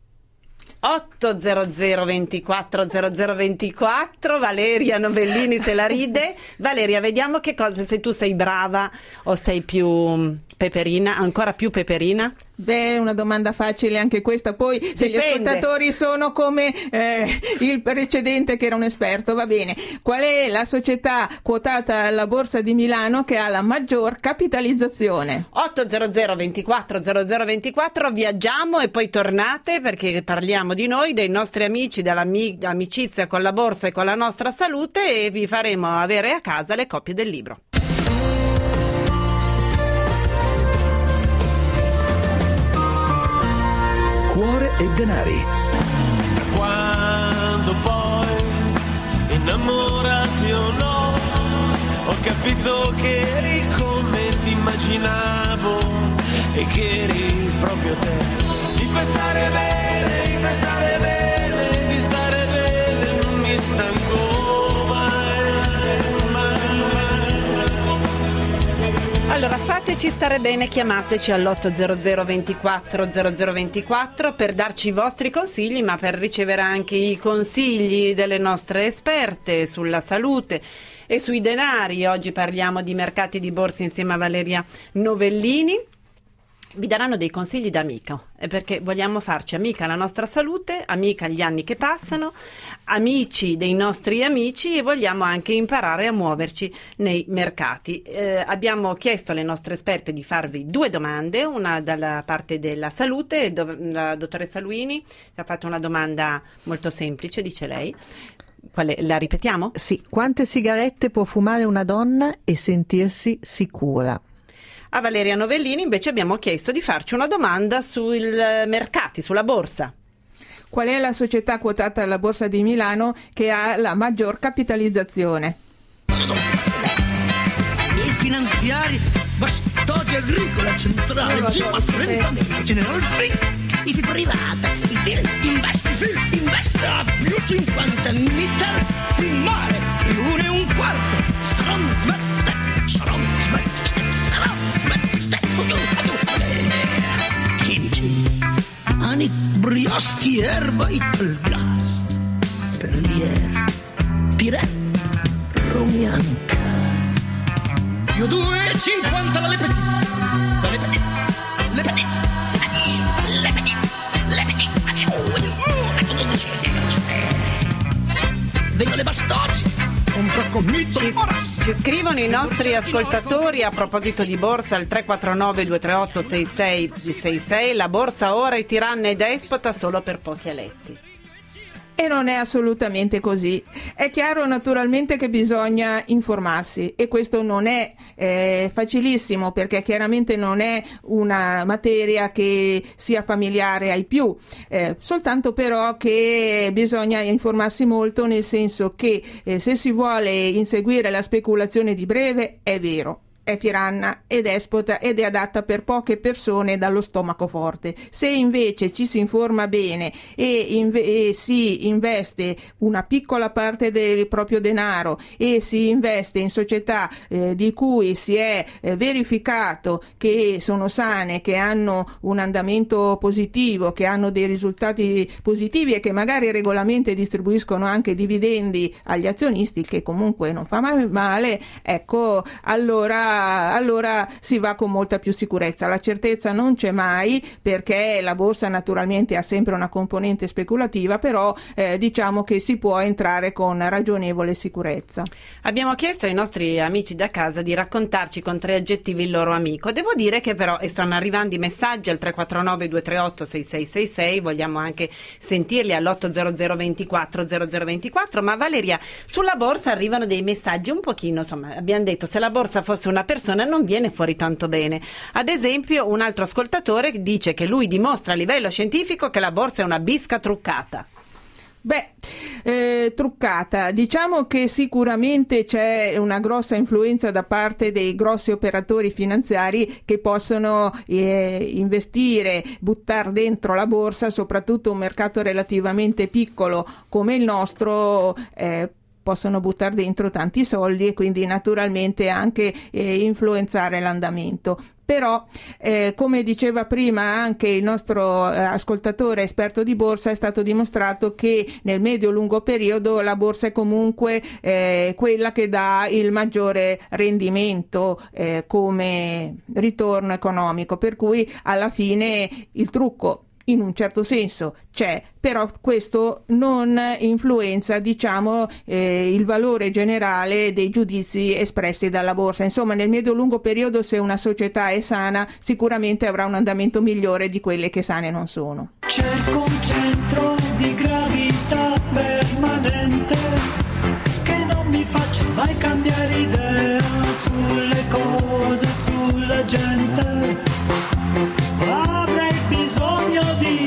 otto zero zero ventiquattro zero zero ventiquattro. Valeria Novellini se la ride. Valeria, vediamo che cosa, se tu sei brava o sei più peperina, ancora più peperina. Beh, una domanda facile anche questa, poi se Dipende. Gli ascoltatori sono come eh, il precedente che era un esperto, va bene. Qual è la società quotata alla Borsa di Milano che ha la maggior capitalizzazione? otto zero zero ventiquattro zero zero ventiquattro, viaggiamo e poi tornate, perché parliamo di noi, dei nostri amici, dell'amicizia con la borsa e con la nostra salute, e vi faremo avere a casa le copie del libro. Cuore e denari. Quando poi, innamorati o no, ho capito che eri come ti immaginavo e che eri proprio te. Mi fai stare bene, mi fai stare bene, di stare bene non mi stanco mai, mai, mai. Allora, fateci stare bene, chiamateci all'otto zero zero ventiquattro zero zero ventiquattro per darci i vostri consigli, ma per ricevere anche i consigli delle nostre esperte sulla salute e sui denari. Oggi parliamo di mercati di borsa insieme a Valeria Novellini. Vi daranno dei consigli da amico, perché vogliamo farci amica la nostra salute, amica gli anni che passano, amici dei nostri amici, e vogliamo anche imparare a muoverci nei mercati. Eh, abbiamo chiesto alle nostre esperte di farvi due domande, una dalla parte della salute. Do- la dottoressa Luini ha fatto una domanda molto semplice, dice lei. Quale, la ripetiamo? Sì, quante sigarette può fumare una donna e sentirsi sicura? A Valeria Novellini invece abbiamo chiesto di farci una domanda sui mercati, sulla borsa. Qual è la società quotata alla Borsa di Milano che ha la maggior capitalizzazione? I finanziari, Bastogi Agricola, Centrale, Gemma, Trentamento, General Free, I F I privata, I Film, Invest, Film, Investa, più cinquanta, Mittal, Filmare, l'uno e un quarto, Saron, Smet, Step, Saron, Smet, Step, Saron, Smet, Step, giù, giù, chimici, Ani, Brioschi, Erba, Italgas, Perlier, Piret, Romianca. Io due e cinquanta la Lepeti, la Lepeti, Lepeti, Lepeti, Lepeti, vengo le Bastogi, un procomito. Ci, ci scrivono i nostri ascoltatori a proposito di borsa al tre quattro nove due tre otto sei sei sei sei, la borsa ora è tiranna e despota solo per pochi eletti. E non è assolutamente così. È chiaro naturalmente che bisogna informarsi e questo non è eh, facilissimo, perché chiaramente non è una materia che sia familiare ai più, eh, soltanto però che bisogna informarsi molto, nel senso che eh, se si vuole inseguire la speculazione di breve, è vero, è tiranna e despota ed è adatta per poche persone dallo stomaco forte. Se invece ci si informa bene e, inve- e si investe una piccola parte del proprio denaro e si investe in società eh, di cui si è eh, verificato che sono sane, che hanno un andamento positivo, che hanno dei risultati positivi e che magari regolarmente distribuiscono anche dividendi agli azionisti, che comunque non fa male, ecco, allora allora si va con molta più sicurezza. La certezza non c'è mai, perché la borsa naturalmente ha sempre una componente speculativa, però eh, diciamo che si può entrare con ragionevole sicurezza. Abbiamo chiesto ai nostri amici da casa di raccontarci con tre aggettivi il loro amico. Devo dire che però e stanno arrivando i messaggi al tre quattro nove due tre otto sei sei sei sei, vogliamo anche sentirli all'otto zero zero ventiquattro zero zero ventiquattro, ma Valeria, sulla borsa arrivano dei messaggi un pochino, insomma, abbiamo detto, se la borsa fosse una persona non viene fuori tanto bene. Ad esempio, un altro ascoltatore dice che lui dimostra a livello scientifico che la borsa è una bisca truccata. Beh, eh, truccata, diciamo che sicuramente c'è una grossa influenza da parte dei grossi operatori finanziari che possono eh, investire, buttare dentro la borsa, soprattutto un mercato relativamente piccolo come il nostro, eh, possono buttare dentro tanti soldi e quindi naturalmente anche eh, influenzare l'andamento. Però, eh, come diceva prima anche il nostro eh, ascoltatore esperto di borsa, è stato dimostrato che nel medio-lungo periodo la borsa è comunque eh, quella che dà il maggiore rendimento eh, come ritorno economico, per cui alla fine il trucco in un certo senso c'è, però questo non influenza, diciamo, eh, il valore generale dei giudizi espressi dalla borsa. Insomma, nel medio-lungo periodo, se una società è sana, sicuramente avrà un andamento migliore di quelle che sane non sono. Cerco un centro di gravità permanente che non mi faccia mai cambiare idea sulle cose, sulla gente. Avrei bisogno di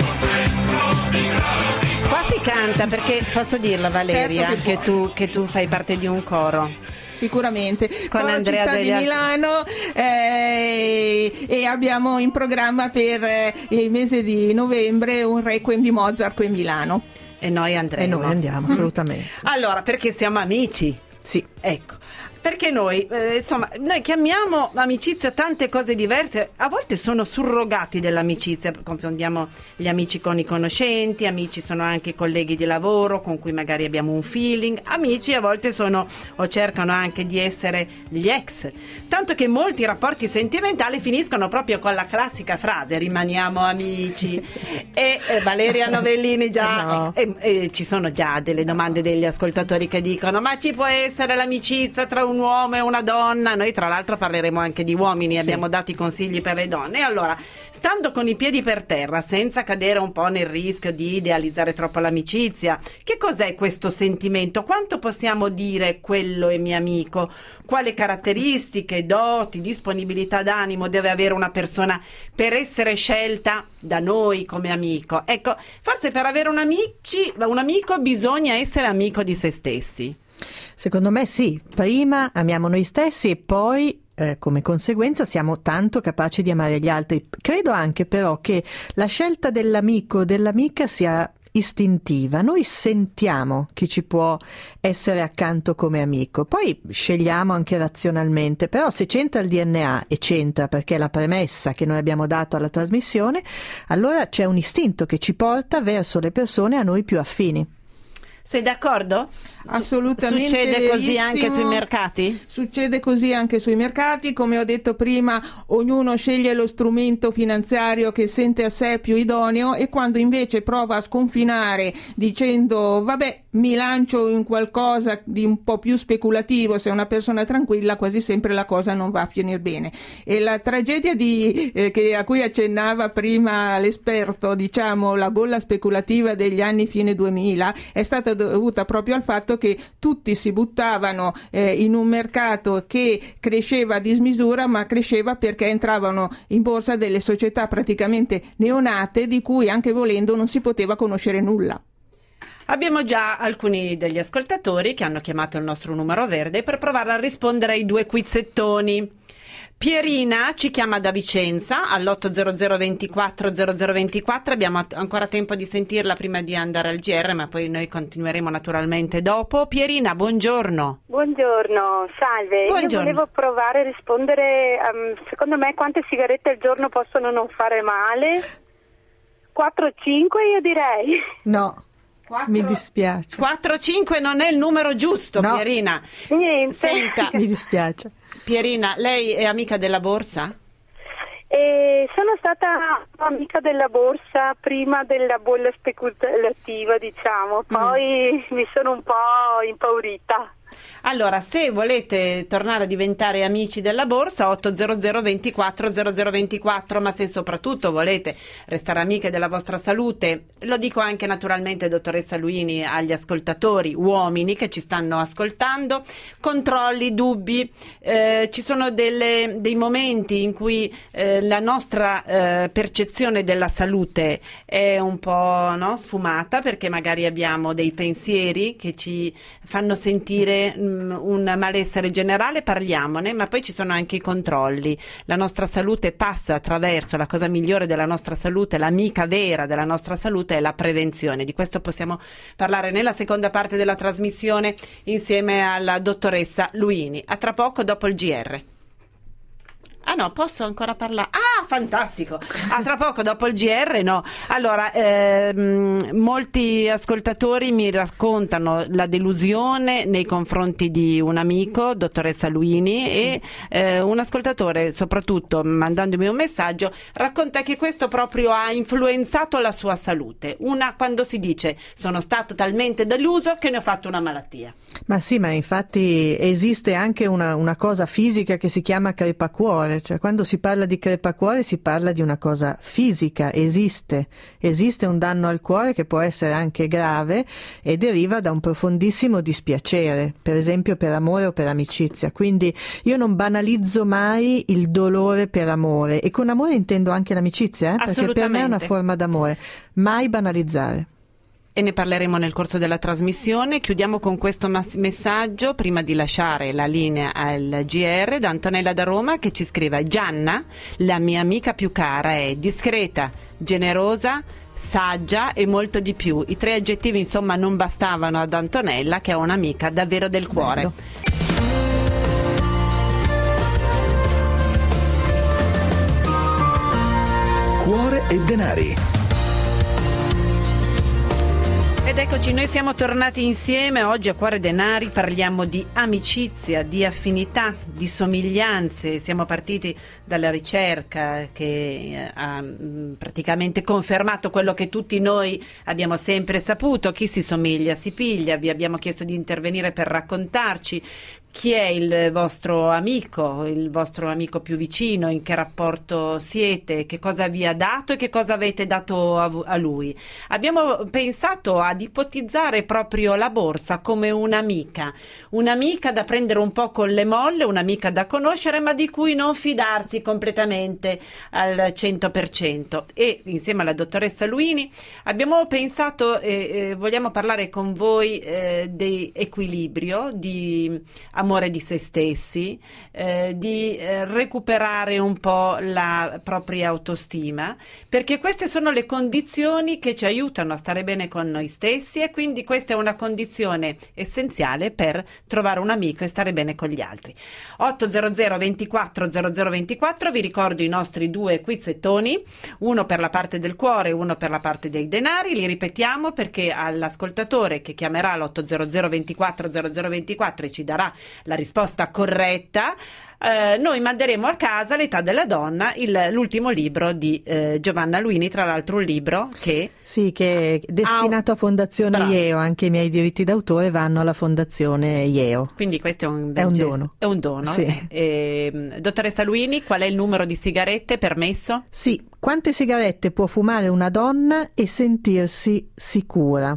qua si canta, perché posso dirla, Valeria, certo che, che tu che tu fai parte di un coro. Sicuramente con Coro Andrea Città di Milano eh, e abbiamo in programma per eh, il mese di novembre un Requiem di Mozart qui a Milano e noi andremo. E noi andiamo assolutamente. Allora, perché siamo amici? Sì. Ecco, perché noi eh, insomma noi chiamiamo amicizia tante cose diverse, a volte sono surrogati dell'amicizia, confondiamo gli amici con i conoscenti, amici sono anche colleghi di lavoro con cui magari abbiamo un feeling, amici a volte sono o cercano anche di essere gli ex, tanto che molti rapporti sentimentali finiscono proprio con la classica frase rimaniamo amici e eh, Valeria Novellini già no. eh, eh, ci sono già delle domande degli ascoltatori che dicono ma ci può essere l'amicizia tra un un uomo e una donna. Noi tra l'altro parleremo anche di uomini, sì. Abbiamo dati consigli per le donne. Allora, stando con i piedi per terra, senza cadere un po' nel rischio di idealizzare troppo l'amicizia, che cos'è questo sentimento? Quanto possiamo dire quello è mio amico? Quali caratteristiche, doti, disponibilità d'animo deve avere una persona per essere scelta da noi come amico? Ecco, forse per avere un, amici, un amico bisogna essere amico di se stessi. Secondo me sì, prima amiamo noi stessi e poi eh, come conseguenza siamo tanto capaci di amare gli altri. Credo anche però che la scelta dell'amico o dell'amica sia istintiva. Noi sentiamo chi ci può essere accanto come amico, poi scegliamo anche razionalmente, però se c'entra il D N A, e c'entra perché è la premessa che noi abbiamo dato alla trasmissione, allora c'è un istinto che ci porta verso le persone a noi più affini. Sei d'accordo? Assolutamente. Succede così verissimo. Anche sui mercati? Succede così anche sui mercati, come ho detto prima, ognuno sceglie lo strumento finanziario che sente a sé più idoneo, e quando invece prova a sconfinare dicendo vabbè, mi lancio in qualcosa di un po' più speculativo, se è una persona tranquilla quasi sempre la cosa non va a finire bene. E la tragedia di, eh, che, a cui accennava prima l'esperto, diciamo la bolla speculativa degli anni fine duemila, è stata dovuta proprio al fatto che tutti si buttavano eh, in un mercato che cresceva a dismisura, ma cresceva perché entravano in borsa delle società praticamente neonate di cui anche volendo non si poteva conoscere nulla. Abbiamo già alcuni degli ascoltatori che hanno chiamato il nostro numero verde per provare a rispondere ai due quizzettoni. Pierina ci chiama da Vicenza all'otto zero zero ventiquattro zero zero ventiquattro, abbiamo ancora tempo di sentirla prima di andare al G R, ma poi noi continueremo naturalmente dopo. Pierina, buongiorno. Buongiorno, salve. Buongiorno. Io volevo provare a rispondere, um, secondo me quante sigarette al giorno possono non fare male? quattro cinque io direi. No. quattro Mi dispiace. quattro cinque non è il numero giusto, no. Pierina. Niente. Senta, mi dispiace. Pierina, lei è amica della borsa? E sono stata amica della borsa prima della bolla speculativa, diciamo, poi mm. mi sono un po' impaurita. Allora, se volete tornare a diventare amici della borsa, otto zero zero ventiquattro zero zero ventiquattro, ma se soprattutto volete restare amiche della vostra salute, lo dico anche naturalmente, dottoressa Luini, agli ascoltatori uomini che ci stanno ascoltando, controlli, dubbi, eh, ci sono delle, dei momenti in cui eh, la nostra eh, percezione della salute è un po', no, sfumata, perché magari abbiamo dei pensieri che ci fanno sentire un malessere generale, parliamone, ma poi ci sono anche i controlli. La nostra salute passa attraverso, la cosa migliore della nostra salute, l'amica vera della nostra salute è la prevenzione. Di questo possiamo parlare nella seconda parte della trasmissione insieme alla dottoressa Luini. A tra poco dopo il G R. Ah no, posso ancora parlare? Ah, fantastico! A tra poco dopo il G R, no. Allora, ehm, molti ascoltatori mi raccontano la delusione nei confronti di un amico, dottoressa Luini, sì. e eh, un ascoltatore, soprattutto mandandomi un messaggio, racconta che questo proprio ha influenzato la sua salute. Una, quando si dice sono stato talmente deluso che ne ho fatto una malattia. Ma sì, ma infatti esiste anche una, una cosa fisica che si chiama crepacuore, cioè quando si parla di crepacuore si parla di una cosa fisica, esiste, esiste un danno al cuore che può essere anche grave e deriva da un profondissimo dispiacere, per esempio per amore o per amicizia, quindi io non banalizzo mai il dolore per amore, e con amore intendo anche l'amicizia, eh? Perché per me è una forma d'amore, mai banalizzare. E ne parleremo nel corso della trasmissione. Chiudiamo con questo mas- messaggio prima di lasciare la linea al G R da Antonella da Roma, che ci scrive: Gianna, la mia amica più cara, è discreta, generosa, saggia e molto di più. I tre aggettivi insomma non bastavano ad Antonella, che è un'amica davvero del cuore. Cuore e denari. Ed eccoci, noi siamo tornati insieme. Oggi a Cuore Denari parliamo di amicizia, di affinità, di somiglianze. Siamo partiti dalla ricerca che ha praticamente confermato quello che tutti noi abbiamo sempre saputo: chi si somiglia si piglia. Vi abbiamo chiesto di intervenire per raccontarci chi è il vostro amico, il vostro amico più vicino, in che rapporto siete, che cosa vi ha dato e che cosa avete dato a, a lui. Abbiamo pensato ad ipotizzare proprio la borsa come un'amica, un'amica da prendere un po' con le molle, un'amica da conoscere, ma di cui non fidarsi completamente al cento per cento. E insieme alla dottoressa Luini abbiamo pensato e eh, vogliamo parlare con voi eh, di equilibrio, di amore di se stessi, eh, di eh, recuperare un po' la propria autostima, perché queste sono le condizioni che ci aiutano a stare bene con noi stessi, e quindi questa è una condizione essenziale per trovare un amico e stare bene con gli altri. otto zero zero ventiquattro zero zero ventiquattro, vi ricordo i nostri due quizzettoni, uno per la parte del cuore e uno per la parte dei denari. Li ripetiamo perché all'ascoltatore che chiamerà l'otto zero zero ventiquattro zero zero ventiquattro e ci darà la risposta corretta, eh, noi manderemo a casa L'età della donna, il, l'ultimo libro di eh, Giovanna Luini, tra l'altro un libro che sì, che è destinato ah, a Fondazione bravo. Ieo, anche i miei diritti d'autore vanno alla Fondazione Ieo. Quindi questo è un, bel è un gesto. dono. È un dono. Sì. Eh, eh, dottoressa Luini, qual è il numero di sigarette permesso? Sì, quante sigarette può fumare una donna e sentirsi sicura?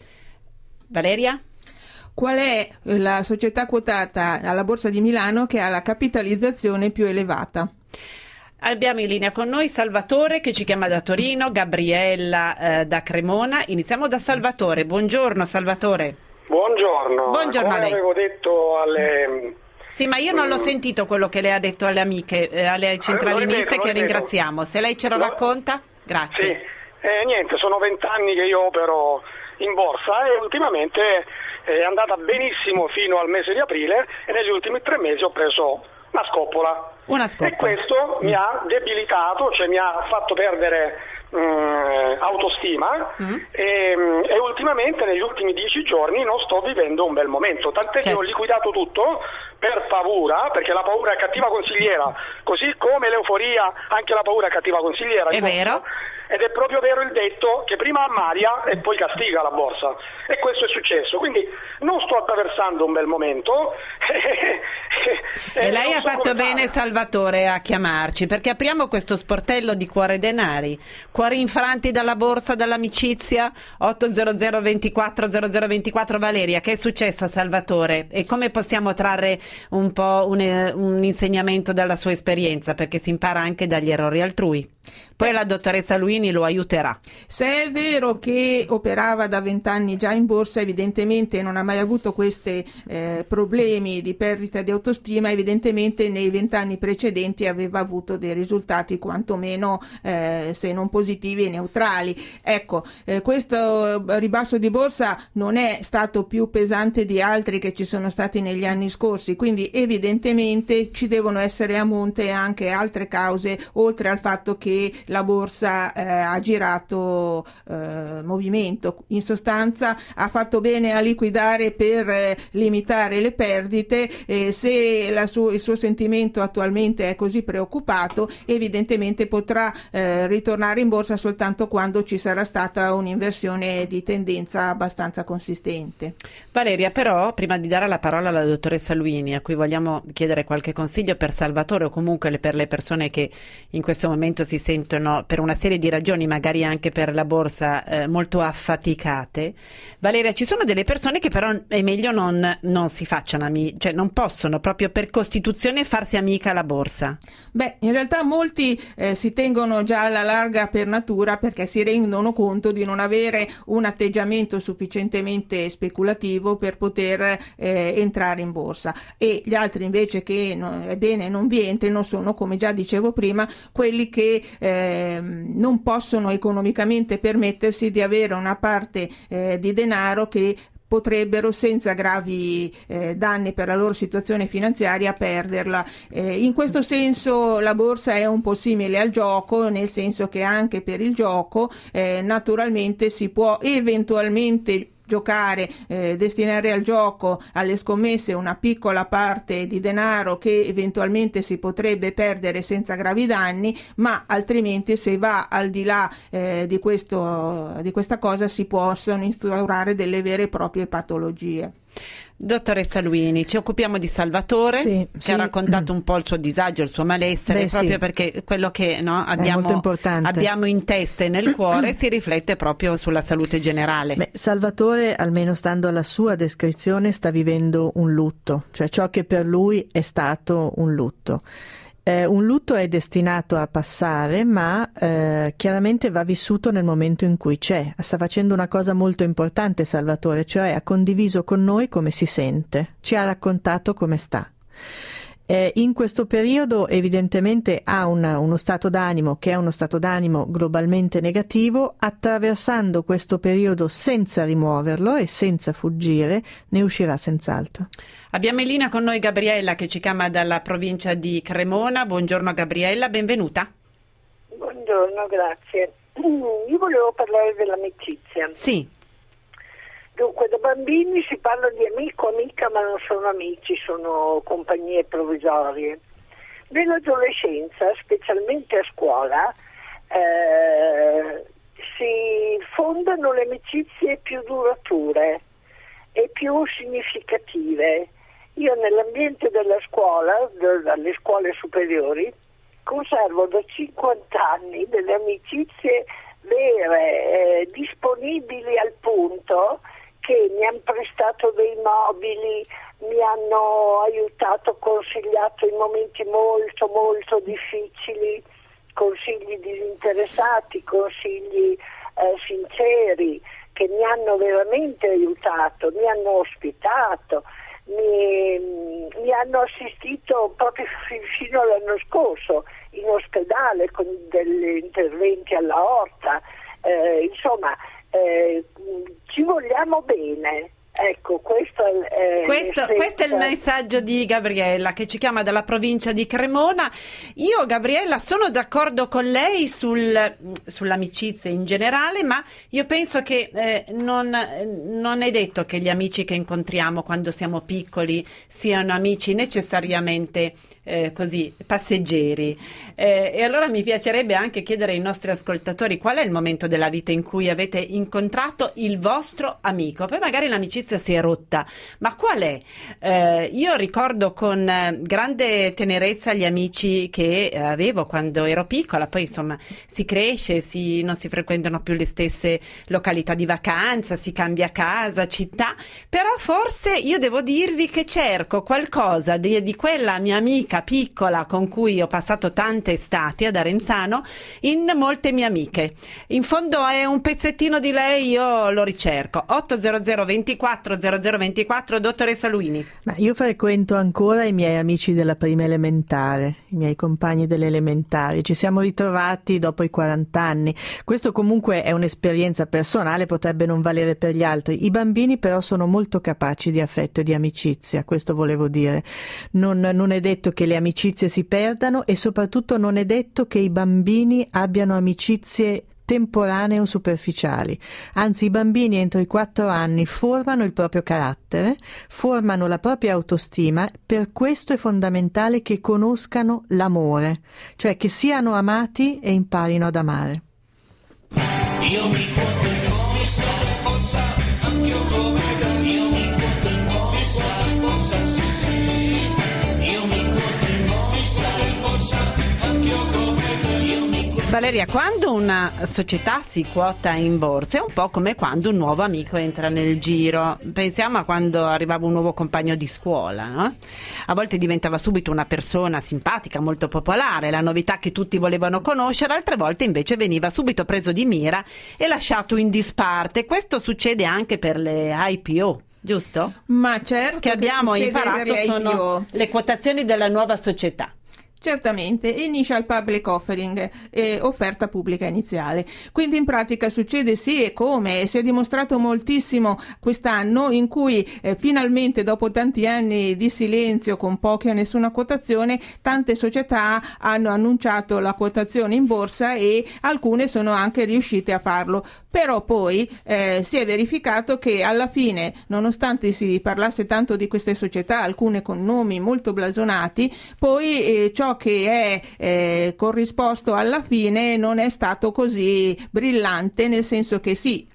Valeria? Qual è la società quotata alla Borsa di Milano che ha la capitalizzazione più elevata? Abbiamo in linea con noi Salvatore che ci chiama da Torino, Gabriella eh, da Cremona. Iniziamo da Salvatore. Buongiorno Salvatore. Buongiorno. Buongiorno Come a lei. avevo detto alle... Sì, ma io non l'ho sentito quello che lei ha detto alle amiche, eh, alle centraliniste, che ringraziamo. Se lei ce lo racconta, grazie. Sì, eh, niente, sono vent'anni che io opero in borsa e ultimamente è andata benissimo fino al mese di aprile e negli ultimi tre mesi ho preso una scoppola. Una scoppola. E questo mm. mi ha debilitato, cioè mi ha fatto perdere mh, autostima mm. e, e ultimamente negli ultimi dieci giorni non sto vivendo un bel momento, tant'è certo. che ho liquidato tutto per paura, perché la paura è cattiva consigliera, così come l'euforia anche la paura è cattiva consigliera. È vero. Ed è proprio vero il detto che prima ammalia e poi castiga la borsa, e questo è successo, quindi non sto attraversando un bel momento. E, e lei ha fatto bene Salvatore a chiamarci, perché apriamo questo sportello di cuore denari, cuori infranti dalla borsa, dall'amicizia. Otto zero zero ventiquattro zero zero ventiquattro. Valeria, che è successo a Salvatore e come possiamo trarre un po' un, un insegnamento dalla sua esperienza, perché si impara anche dagli errori altrui. Poi la dottoressa Luini lo aiuterà. Se è vero che operava da vent'anni già in borsa, evidentemente non ha mai avuto questi eh, problemi di perdita di autostima, evidentemente nei vent'anni precedenti aveva avuto dei risultati quantomeno eh, se non positivi e neutrali. Ecco, eh, questo ribasso di borsa non è stato più pesante di altri che ci sono stati negli anni scorsi, quindi evidentemente ci devono essere a monte anche altre cause, oltre al fatto che la borsa eh, ha girato eh, movimento. In sostanza ha fatto bene a liquidare per eh, limitare le perdite. Eh, se la su- il suo sentimento attualmente è così preoccupato, evidentemente potrà eh, ritornare in borsa soltanto quando ci sarà stata un'inversione di tendenza abbastanza consistente. Valeria, però prima di dare la parola alla dottoressa Luini, a cui vogliamo chiedere qualche consiglio per Salvatore o comunque per le persone che in questo momento si sentono per una serie di ragioni, magari anche per la borsa, eh, molto affaticate. Valeria, ci sono delle persone che però è meglio non, non si facciano amici, cioè non possono proprio per costituzione farsi amica alla borsa. Beh, in realtà molti eh, si tengono già alla larga per natura, perché si rendono conto di non avere un atteggiamento sufficientemente speculativo per poter eh, entrare in borsa, e gli altri invece che no, è bene non vi entrino sono, come già dicevo prima, quelli che eh, non possono economicamente permettersi di avere una parte eh, di denaro che potrebbero senza gravi eh, danni per la loro situazione finanziaria perderla. Eh, in questo senso la borsa è un po' simile al gioco, nel senso che anche per il gioco eh, naturalmente si può eventualmente giocare, eh, destinare al gioco, alle scommesse una piccola parte di denaro che eventualmente si potrebbe perdere senza gravi danni, ma altrimenti se va al di là eh, di questo, di questa cosa si possono instaurare delle vere e proprie patologie. Dottoressa Luini, ci occupiamo di Salvatore, sì, che sì. ha raccontato un po' il suo disagio, il suo malessere, Beh, proprio sì. perché quello che no, abbiamo, importante. abbiamo in testa e nel cuore si riflette proprio sulla salute generale. Beh, Salvatore, almeno stando alla sua descrizione, sta vivendo un lutto, cioè ciò che per lui è stato un lutto. Eh, un lutto è destinato a passare, ma eh, chiaramente va vissuto nel momento in cui c'è. Sta facendo una cosa molto importante Salvatore, cioè ha condiviso con noi come si sente, ci ha raccontato come sta. Eh, in questo periodo evidentemente ha una, uno stato d'animo che è uno stato d'animo globalmente negativo. Attraversando questo periodo senza rimuoverlo e senza fuggire ne uscirà senz'altro. Abbiamo in linea con noi Gabriella che ci chiama dalla provincia di Cremona. Buongiorno Gabriella, benvenuta. Buongiorno, grazie. Io volevo parlare dell'amicizia. Sì. Dunque, da bambini si parla di amico, amica, ma non sono amici, sono compagnie provvisorie. Nell'adolescenza, specialmente a scuola, eh, si fondano le amicizie più durature e più significative. Io nell'ambiente della scuola, dalle scuole superiori, conservo da cinquanta anni delle amicizie vere, eh, disponibili al punto che mi hanno prestato dei mobili, mi hanno aiutato, consigliato in momenti molto molto difficili, consigli disinteressati, consigli eh, sinceri, che mi hanno veramente aiutato, mi hanno ospitato, mi, mi hanno assistito proprio fino all'anno scorso in ospedale con degli interventi all'aorta, eh, insomma eh, ci vogliamo bene. Ecco, questo è, questo, questo è il messaggio di Gabriella che ci chiama dalla provincia di Cremona. Io, Gabriella, sono d'accordo con lei sul, sull'amicizia in generale, ma io penso che eh, non, non è detto che gli amici che incontriamo quando siamo piccoli siano amici necessariamente Eh, così passeggeri, eh, e allora mi piacerebbe anche chiedere ai nostri ascoltatori qual è il momento della vita in cui avete incontrato il vostro amico. Poi magari l'amicizia si è rotta, ma qual è? Eh, io ricordo con eh, grande tenerezza gli amici che eh, avevo quando ero piccola. Poi insomma si cresce, si, non si frequentano più le stesse località di vacanza, si cambia casa, città, però forse io devo dirvi che cerco qualcosa di, di quella mia amica piccola con cui ho passato tante estati ad Arenzano in molte mie amiche. In fondo è un pezzettino di lei, io lo ricerco. otto zero zero ventiquattro zero zero ventiquattro, dottoressa Luini. Ma io frequento ancora i miei amici della prima elementare, i miei compagni delle elementari. Ci siamo ritrovati dopo i quaranta anni. Questo comunque è un'esperienza personale, potrebbe non valere per gli altri. I bambini però sono molto capaci di affetto e di amicizia, questo volevo dire. Non, non è detto che le amicizie si perdano e soprattutto non è detto che i bambini abbiano amicizie temporanee o superficiali. Anzi, i bambini entro i quattro anni formano il proprio carattere, formano la propria autostima. Per questo è fondamentale che conoscano l'amore, cioè che siano amati e imparino ad amare. Io mi conto in borsa, borsa, anch'io come te. Io mi conto in borsa, borsa, sì sì. Io mi conto in borsa, borsa, anch'io come te. Io mi conto. Valeria, quando una società si quota in borsa è un po' come quando un nuovo amico entra nel giro. Pensiamo a quando arrivava un nuovo compagno di scuola, no? A volte diventava subito una persona simpatica, molto popolare, la novità che tutti volevano conoscere, altre volte invece veniva subito preso di mira e lasciato in disparte. Questo succede anche per le I P O, giusto? Ma certo che abbiamo che imparato sono le quotazioni della nuova società. Certamente, initial public offering, eh, offerta pubblica iniziale. Quindi in pratica succede sì e come, si è dimostrato moltissimo quest'anno in cui eh, finalmente dopo tanti anni di silenzio con poche o nessuna quotazione, tante società hanno annunciato la quotazione in borsa e alcune sono anche riuscite a farlo. Però poi eh, si è verificato che alla fine, nonostante si parlasse tanto di queste società, alcune con nomi molto blasonati, poi eh, ciò che è eh, corrisposto alla fine non è stato così brillante, nel senso che sì,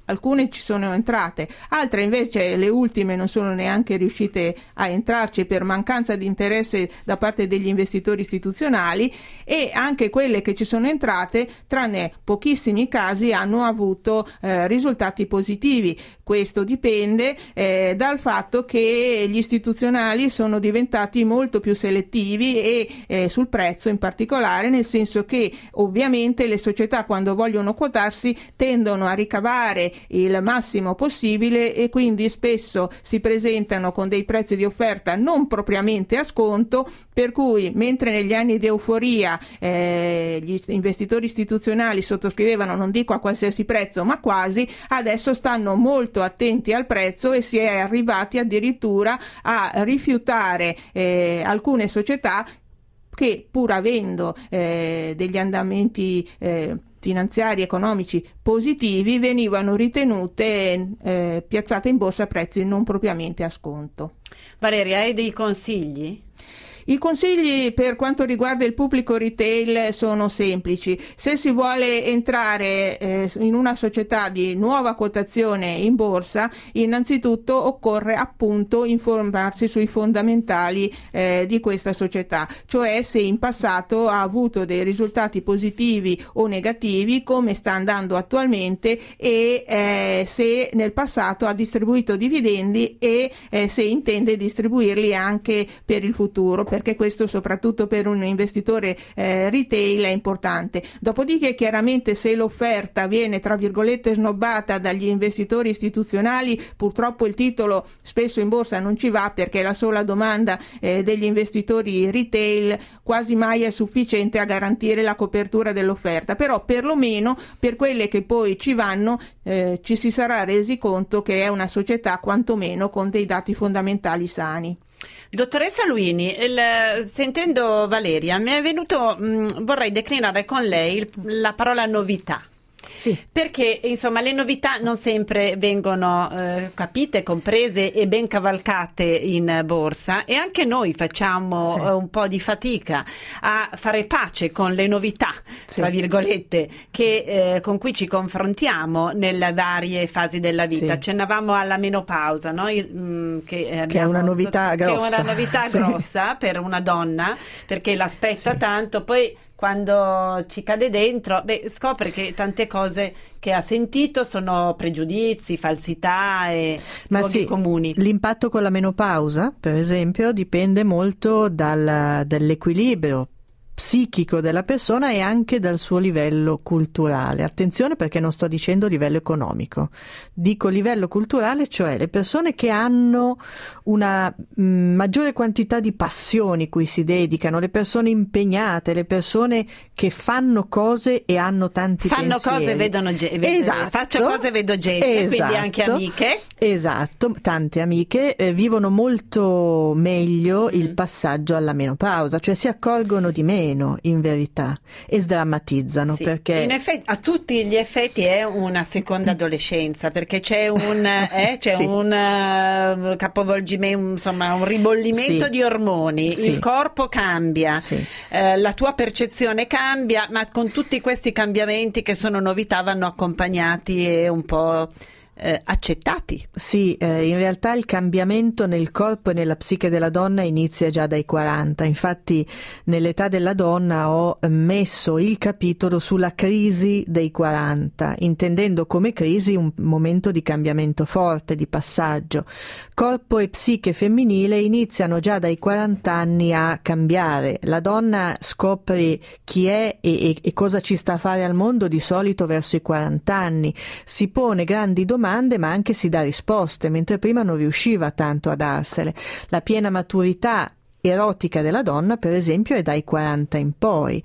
alcune ci sono entrate, altre invece, le ultime, non sono neanche riuscite a entrarci per mancanza di interesse da parte degli investitori istituzionali, e anche quelle che ci sono entrate, tranne pochissimi casi, hanno avuto eh, risultati positivi. Questo dipende eh, dal fatto che gli istituzionali sono diventati molto più selettivi e eh, sul prezzo in particolare, nel senso che ovviamente le società, quando vogliono quotarsi, tendono a ricavare il massimo possibile e quindi spesso si presentano con dei prezzi di offerta non propriamente a sconto, per cui mentre negli anni di euforia eh, gli investitori istituzionali sottoscrivevano, non dico a qualsiasi prezzo, ma quasi, adesso stanno molto attenti al prezzo e si è arrivati addirittura a rifiutare eh, alcune società che, pur avendo eh, degli andamenti eh, finanziari economici positivi, venivano ritenute eh, piazzate in borsa a prezzi non propriamente a sconto. Valeria, hai dei consigli? I consigli per quanto riguarda il pubblico retail sono semplici. Se si vuole entrare eh, in una società di nuova quotazione in borsa, innanzitutto occorre appunto informarsi sui fondamentali eh, di questa società, cioè se in passato ha avuto dei risultati positivi o negativi, come sta andando attualmente, e eh, se nel passato ha distribuito dividendi e eh, se intende distribuirli anche per il futuro, perché questo soprattutto per un investitore eh, retail è importante. Dopodiché, chiaramente, se l'offerta viene tra virgolette snobbata dagli investitori istituzionali, purtroppo il titolo spesso in borsa non ci va, perché la sola domanda eh, degli investitori retail quasi mai è sufficiente a garantire la copertura dell'offerta, però perlomeno per quelle che poi ci vanno eh, ci si sarà resi conto che è una società quantomeno con dei dati fondamentali sani. Dottoressa Luini, il, sentendo Valeria mi è venuto, mh, vorrei declinare con lei il, la parola novità. Sì. Perché insomma le novità non sempre vengono eh, capite, comprese e ben cavalcate in borsa, e anche noi facciamo sì. eh, un po' di fatica a fare pace con le novità, sì. tra virgolette, che, eh, con cui ci confrontiamo nelle varie fasi della vita. Sì. Accennavamo alla menopausa, no? Il, mh, che, abbiamo, che è una novità grossa, che è una novità sì. grossa per una donna, perché l'aspetta sì. tanto, poi quando ci cade dentro, beh, scopre che tante cose che ha sentito sono pregiudizi, falsità e Ma luoghi sì, comuni. L'impatto con la menopausa, per esempio, dipende molto dal, dall'equilibrio psichico della persona e anche dal suo livello culturale. Attenzione, perché non sto dicendo livello economico, dico livello culturale, cioè le persone che hanno una mh, maggiore quantità di passioni cui si dedicano, le persone impegnate, le persone che fanno cose e hanno tanti fanno pensieri. Cose vedono gente, esatto. Faccio cose vedo gente, esatto. Quindi anche amiche. Esatto, tante amiche eh, vivono molto meglio mm. il passaggio alla menopausa, cioè si accorgono di meno in verità e sdrammatizzano, sì. perché in effetti a tutti gli effetti è una seconda adolescenza, perché c'è un eh, c'è sì. un uh, capovolgimento, insomma un ribollimento sì. di ormoni, sì. il corpo cambia, sì. eh, la tua percezione cambia, ma con tutti questi cambiamenti che sono novità vanno accompagnati e un po' Eh, accettati. Sì, eh, in realtà il cambiamento nel corpo e nella psiche della donna inizia già dai quaranta. Infatti nell'età della donna ho messo il capitolo sulla crisi dei quaranta, intendendo come crisi un momento di cambiamento forte, di passaggio. Corpo e psiche femminile iniziano già dai quaranta anni a cambiare. La donna scopre chi è e, e, e cosa ci sta a fare al mondo di solito verso i quaranta anni. Si pone grandi domande, ma anche si dà risposte, mentre prima non riusciva tanto a darsele. La piena maturità erotica della donna, per esempio, è dai quaranta in poi.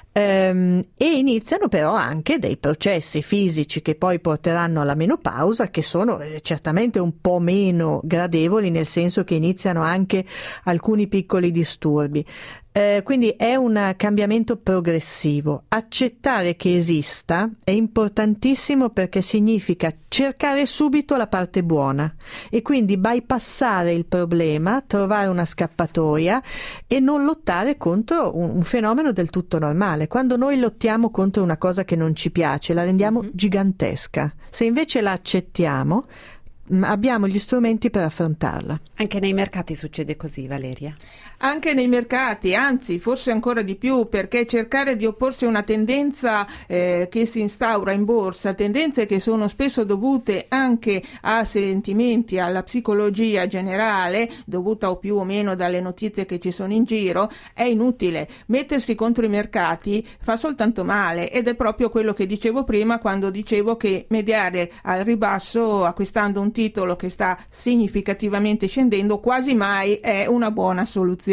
Ehm, e iniziano però anche dei processi fisici che poi porteranno alla menopausa, che sono eh, certamente un po' meno gradevoli, nel senso che iniziano anche alcuni piccoli disturbi. Eh, quindi è un cambiamento progressivo. Accettare che esista è importantissimo, perché significa cercare subito la parte buona e quindi bypassare il problema, trovare una scappatoia e non lottare contro un, un fenomeno del tutto normale. male. Quando noi lottiamo contro una cosa che non ci piace, la rendiamo mm-hmm. gigantesca. Se invece la accettiamo, abbiamo gli strumenti per affrontarla. Anche nei mercati succede così, Valeria? Anche nei mercati, anzi forse ancora di più, perché cercare di opporsi a una tendenza eh, che si instaura in borsa, tendenze che sono spesso dovute anche a sentimenti, alla psicologia generale, dovuta o più o meno dalle notizie che ci sono in giro, è inutile. Mettersi contro i mercati fa soltanto male, ed è proprio quello che dicevo prima quando dicevo che mediare al ribasso acquistando un titolo che sta significativamente scendendo quasi mai è una buona soluzione.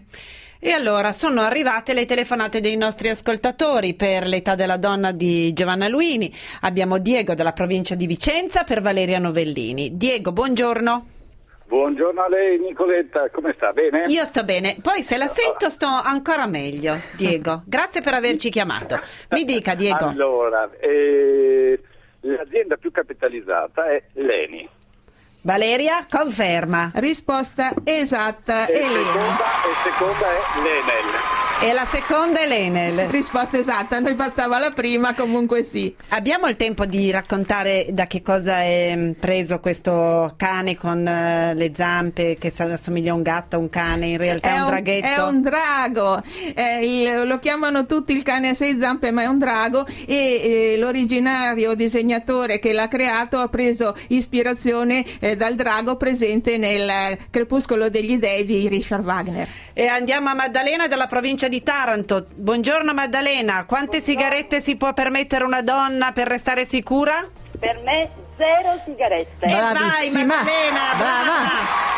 E allora sono arrivate le telefonate dei nostri ascoltatori per l'età della donna di Giovanna Luini. Abbiamo Diego dalla provincia di Vicenza per Valeria Novellini. Diego, buongiorno. Buongiorno a lei Nicoletta, come sta? Bene? Io sto bene, poi se la sento sto ancora meglio, Diego. Grazie per averci chiamato. Mi dica, Diego. Allora, eh, l'azienda più capitalizzata è l'Eni. Valeria conferma. Risposta esatta. E seconda, e seconda è l'Enel. E la seconda è l'Enel. Risposta esatta, noi bastava la prima, comunque sì. Abbiamo il tempo di raccontare da che cosa è preso questo cane con uh, le zampe che assomiglia a un gatto, a un cane, in realtà è un, un draghetto. È un drago, è il, lo chiamano tutti il cane a sei zampe, ma è un drago, e eh, l'originario disegnatore che l'ha creato ha preso ispirazione eh, dal drago presente nel Crepuscolo degli Dei di Richard Wagner. E andiamo a Maddalena dalla provincia di Taranto. Buongiorno Maddalena, quante Buongiorno. sigarette si può permettere una donna per restare sicura? Per me zero sigarette. E vai Maddalena, brava!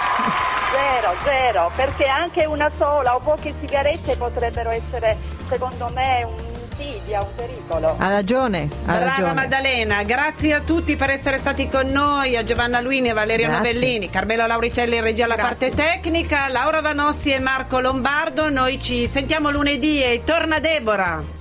Zero, zero, perché anche una sola o poche sigarette potrebbero essere, secondo me, un un pericolo. Ha ragione, ha Brava ragione. Maddalena, grazie a tutti per essere stati con noi, a Giovanna Luini e Valeria grazie. Novellini, Carmelo Lauricelli in regia alla grazie. parte tecnica, Laura Vanossi e Marco Lombardo. Noi ci sentiamo lunedì e torna Deborah.